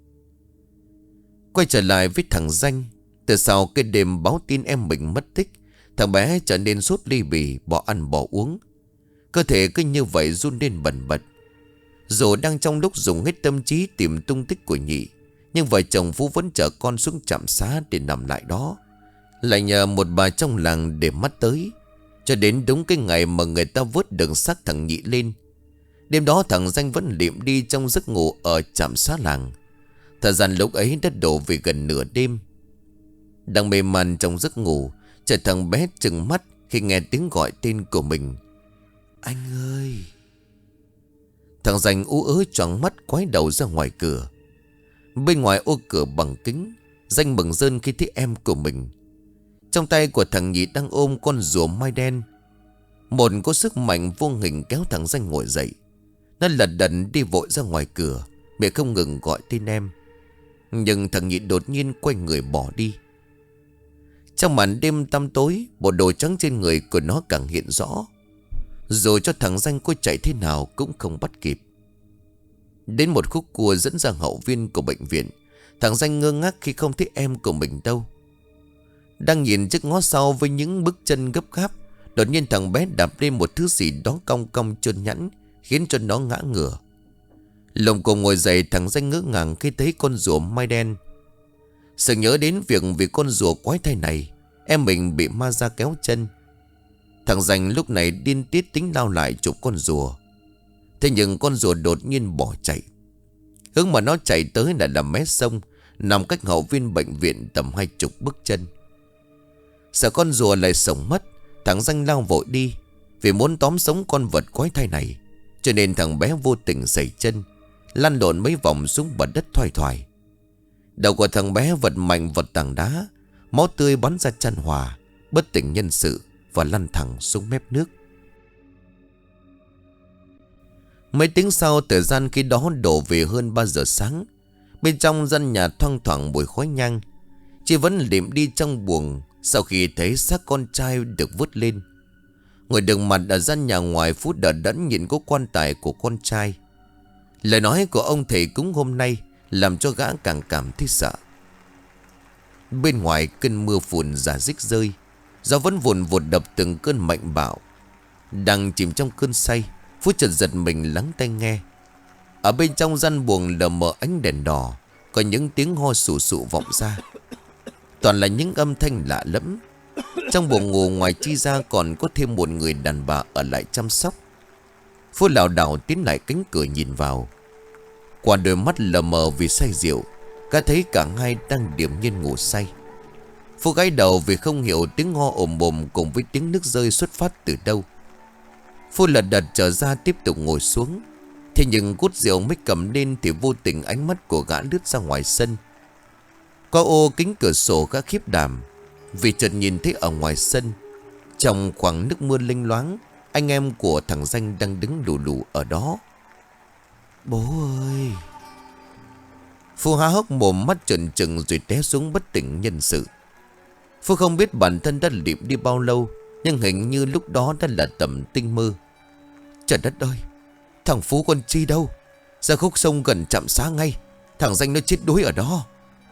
Quay trở lại với thằng Danh. Từ sau cái đêm báo tin em mình mất tích, thằng bé trở nên sốt ly bì, bỏ ăn bỏ uống. Cơ thể cứ như vậy run lên bần bật. Dù đang trong lúc dùng hết tâm trí tìm tung tích của Nhị, nhưng vợ chồng Phú vẫn chở con xuống trạm xá để nằm lại đó, lại nhờ một bà trong làng để mắt tới. Cho đến đúng cái ngày mà người ta vớt được xác thằng Nhị lên. Đêm đó thằng Danh vẫn liệm đi trong giấc ngủ ở trạm xá làng. Thời gian lúc ấy đã đổ về gần nửa đêm. Đang mê man trong giấc ngủ, chợt thằng bé trừng mắt khi nghe tiếng gọi tên của mình. Anh ơi! Thằng Danh ú ớ choàng mắt quái đầu ra ngoài cửa. Bên ngoài ô cửa bằng kính, Danh mừng rơn khi thấy em của mình. Trong tay của thằng Nhị đang ôm con rùa mai đen. Một có sức mạnh vô hình kéo thằng Danh ngồi dậy. Nó lật đật đi vội ra ngoài cửa, miệng không ngừng gọi tên em. Nhưng thằng Nhị đột nhiên quay người bỏ đi. Trong màn đêm tăm tối, bộ đồ trắng trên người của nó càng hiện rõ. Rồi cho thằng Danh có chạy thế nào cũng không bắt kịp. Đến một khúc cua dẫn ra hậu viên của bệnh viện, thằng Danh ngơ ngác khi không thấy em của mình đâu. Đang nhìn trước ngó sau với những bước chân gấp gáp, đột nhiên thằng bé đạp lên một thứ gì đó cong cong trơn nhẵn, khiến cho nó ngã ngửa. Lồng cổ ngồi dậy, thằng Danh ngỡ ngàng khi thấy con rùa mai đen. Sự nhớ đến việc vì con rùa quái thai này, em mình bị ma ra kéo chân. Thằng Danh lúc này điên tiết tính lao lại chụp con rùa. Thế nhưng con rùa đột nhiên bỏ chạy. Hướng mà nó chạy tới là mé sông, nằm cách hậu viên bệnh viện tầm 20 bước chân. Sợ con rùa lại sống mất, thằng Danh lao vội đi. Vì muốn tóm sống con vật quái thai này, cho nên thằng bé vô tình sẩy chân, lăn lộn mấy vòng xuống bờ đất thoai thoải. Đầu của thằng bé vật mạnh vào tảng đá, máu tươi bắn ra chan hòa, bất tỉnh nhân sự và lăn thẳng xuống mép nước. Mấy tiếng sau, thời gian khi đó đổ về hơn 3 giờ sáng. Bên trong gian nhà thoang thoảng mùi khói nhang. Chị vẫn liệm đi trong buồng sau khi thấy xác con trai được vớt lên. Ngồi đừng mặt ở gian nhà ngoài, Phú đờ đẫn nhìn có quan tài của con trai. Lời nói của ông thầy cúng hôm nay làm cho gã càng cảm thấy sợ. Bên ngoài cơn mưa phùn rả rích rơi, gió vẫn vùn vụt đập từng cơn mạnh bạo. Đang chìm trong cơn say, Phú chợt giật mình lắng tai nghe. Ở bên trong gian buồng lờ mờ ánh đèn đỏ, có những tiếng ho sù sụ vọng ra. Toàn là những âm thanh lạ lẫm. Trong buồng ngủ ngoài chi ra còn có thêm một người đàn bà ở lại chăm sóc. Phú lảo đảo tiến lại cánh cửa nhìn vào. Qua đôi mắt lờ mờ vì say rượu, cả thấy cả hai đang điềm nhiên ngủ say. Phú gãi đầu vì không hiểu tiếng ho ồm ồm cùng với tiếng nước rơi xuất phát từ đâu. Phú lật đật trở ra tiếp tục ngồi xuống. Thế nhưng cút rượu mới cầm lên thì vô tình ánh mắt của gã lướt ra ngoài sân. Qua ô kính cửa sổ gã khiếp đảm vì chợt nhìn thấy ở ngoài sân, trong khoảng nước mưa lênh loáng, anh em của thằng Danh đang đứng lù lù ở đó. Bố ơi! Phú há hốc mồm, mắt trợn trừng rồi té xuống bất tỉnh nhân sự. Phú không biết bản thân đã liệm đi bao lâu, nhưng hình như lúc đó đã là tầm tinh mơ. Trời đất ơi! Thằng Phú con Chi đâu? Ra khúc sông gần trạm xá ngay. Thằng Danh nó chết đuối ở đó.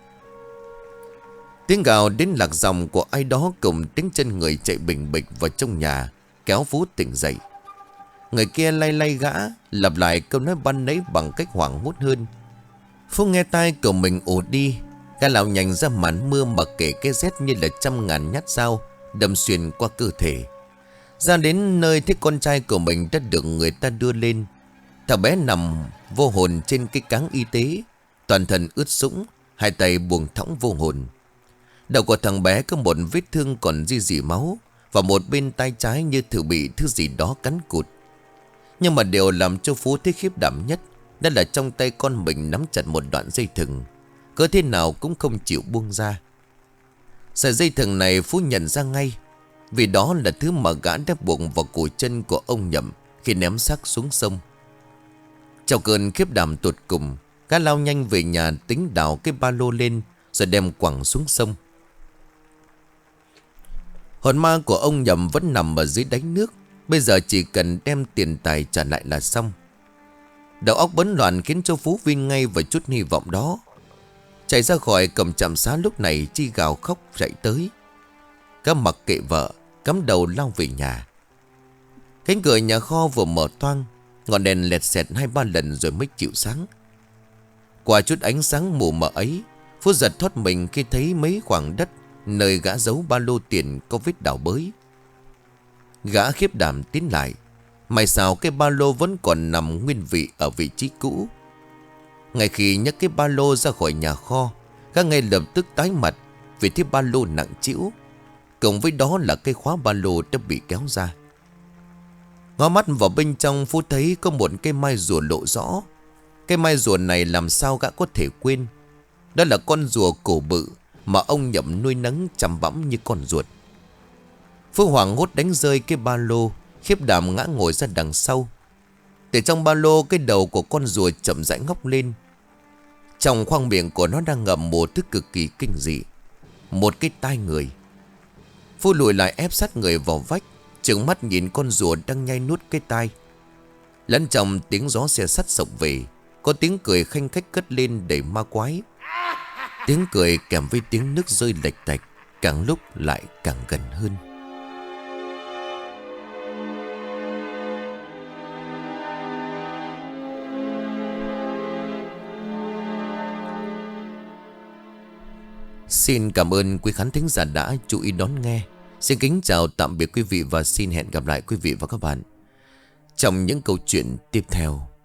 Tiếng gào đến lạc dòng của ai đó cùng tiếng chân người chạy bình bịch vào trong nhà kéo Phú tỉnh dậy. Người kia lay lay gã, lặp lại câu nói ban nãy bằng cách hoảng hốt hơn. Phú nghe tai của mình ồ đi. Gã lao nhanh ra màn mưa mặc kệ cái rét như là trăm ngàn nhát dao đâm xuyên qua cơ thể. Ra đến nơi thấy con trai của mình đã được người ta đưa lên. Thằng bé nằm vô hồn trên cái cáng y tế, toàn thân ướt sũng, hai tay buông thõng vô hồn. Đầu của thằng bé có một vết thương còn ri rỉ máu, và một bên tay trái như thử bị thứ gì đó cắn cụt. Nhưng mà điều làm cho Phú thấy khiếp đảm nhất, đó là trong tay con mình nắm chặt một đoạn dây thừng, cỡ thế nào cũng không chịu buông ra. Sợi dây thừng này Phú nhận ra ngay, vì đó là thứ mà gã đã buộc vào cổ chân của ông Nhậm khi ném xác xuống sông. Trong cơn khiếp đảm tột cùng, gã lao nhanh về nhà tính đào cái ba lô lên rồi đem quẳng xuống sông. Hồn ma của ông Nhậm vẫn nằm ở dưới đáy nước, bây giờ chỉ cần đem tiền tài trả lại là xong. Đầu óc bấn loạn khiến cho Phú vin ngay vào chút hy vọng đó. Chạy ra khỏi cổng trạm xá lúc này, Chi gào khóc chạy tới. Cả mặc kệ vợ, cắm đầu lao về nhà. Cánh cửa nhà kho vừa mở toang, ngọn đèn lẹt xẹt 2-3 lần rồi mới chịu sáng. Qua chút ánh sáng mù mờ ấy, Phú giật thoát mình khi thấy mấy khoảng đất nơi gã giấu ba lô tiền có vết đào bới. Gã khiếp đảm tiến lại. May sao cái ba lô vẫn còn nằm nguyên vị ở vị trí cũ. Ngay khi nhấc cái ba lô ra khỏi nhà kho, gã ngay lập tức tái mặt vì chiếc ba lô nặng trĩu. Cộng với đó là cái khóa ba lô đã bị kéo ra. Ngó mắt vào bên trong, Phú thấy có một cái mai rùa lộ rõ. Cái mai rùa này làm sao gã có thể quên. Đó là con rùa cổ bự mà ông Nhậm nuôi nấng chăm bẵm như con ruột. Phú hoảng hốt đánh rơi cái ba lô, khiếp đảm ngã ngồi ra đằng sau. Từ trong ba lô, cái đầu của con rùa chậm rãi ngóc lên. Trong khoang miệng của nó đang ngậm một thứ cực kỳ kinh dị, một cái tai người. Phú lùi lại ép sát người vào vách, trừng mắt nhìn con rùa đang nhai nuốt cái tai. Lẫn trong tiếng gió xe sắt sộc về, có tiếng cười khanh khách cất lên đầy ma quái. Tiếng cười kèm với tiếng nước rơi lệch tạch, càng lúc lại càng gần hơn. Xin cảm ơn quý khán thính giả đã chú ý đón nghe. Xin kính chào tạm biệt quý vị và xin hẹn gặp lại quý vị và các bạn trong những câu chuyện tiếp theo.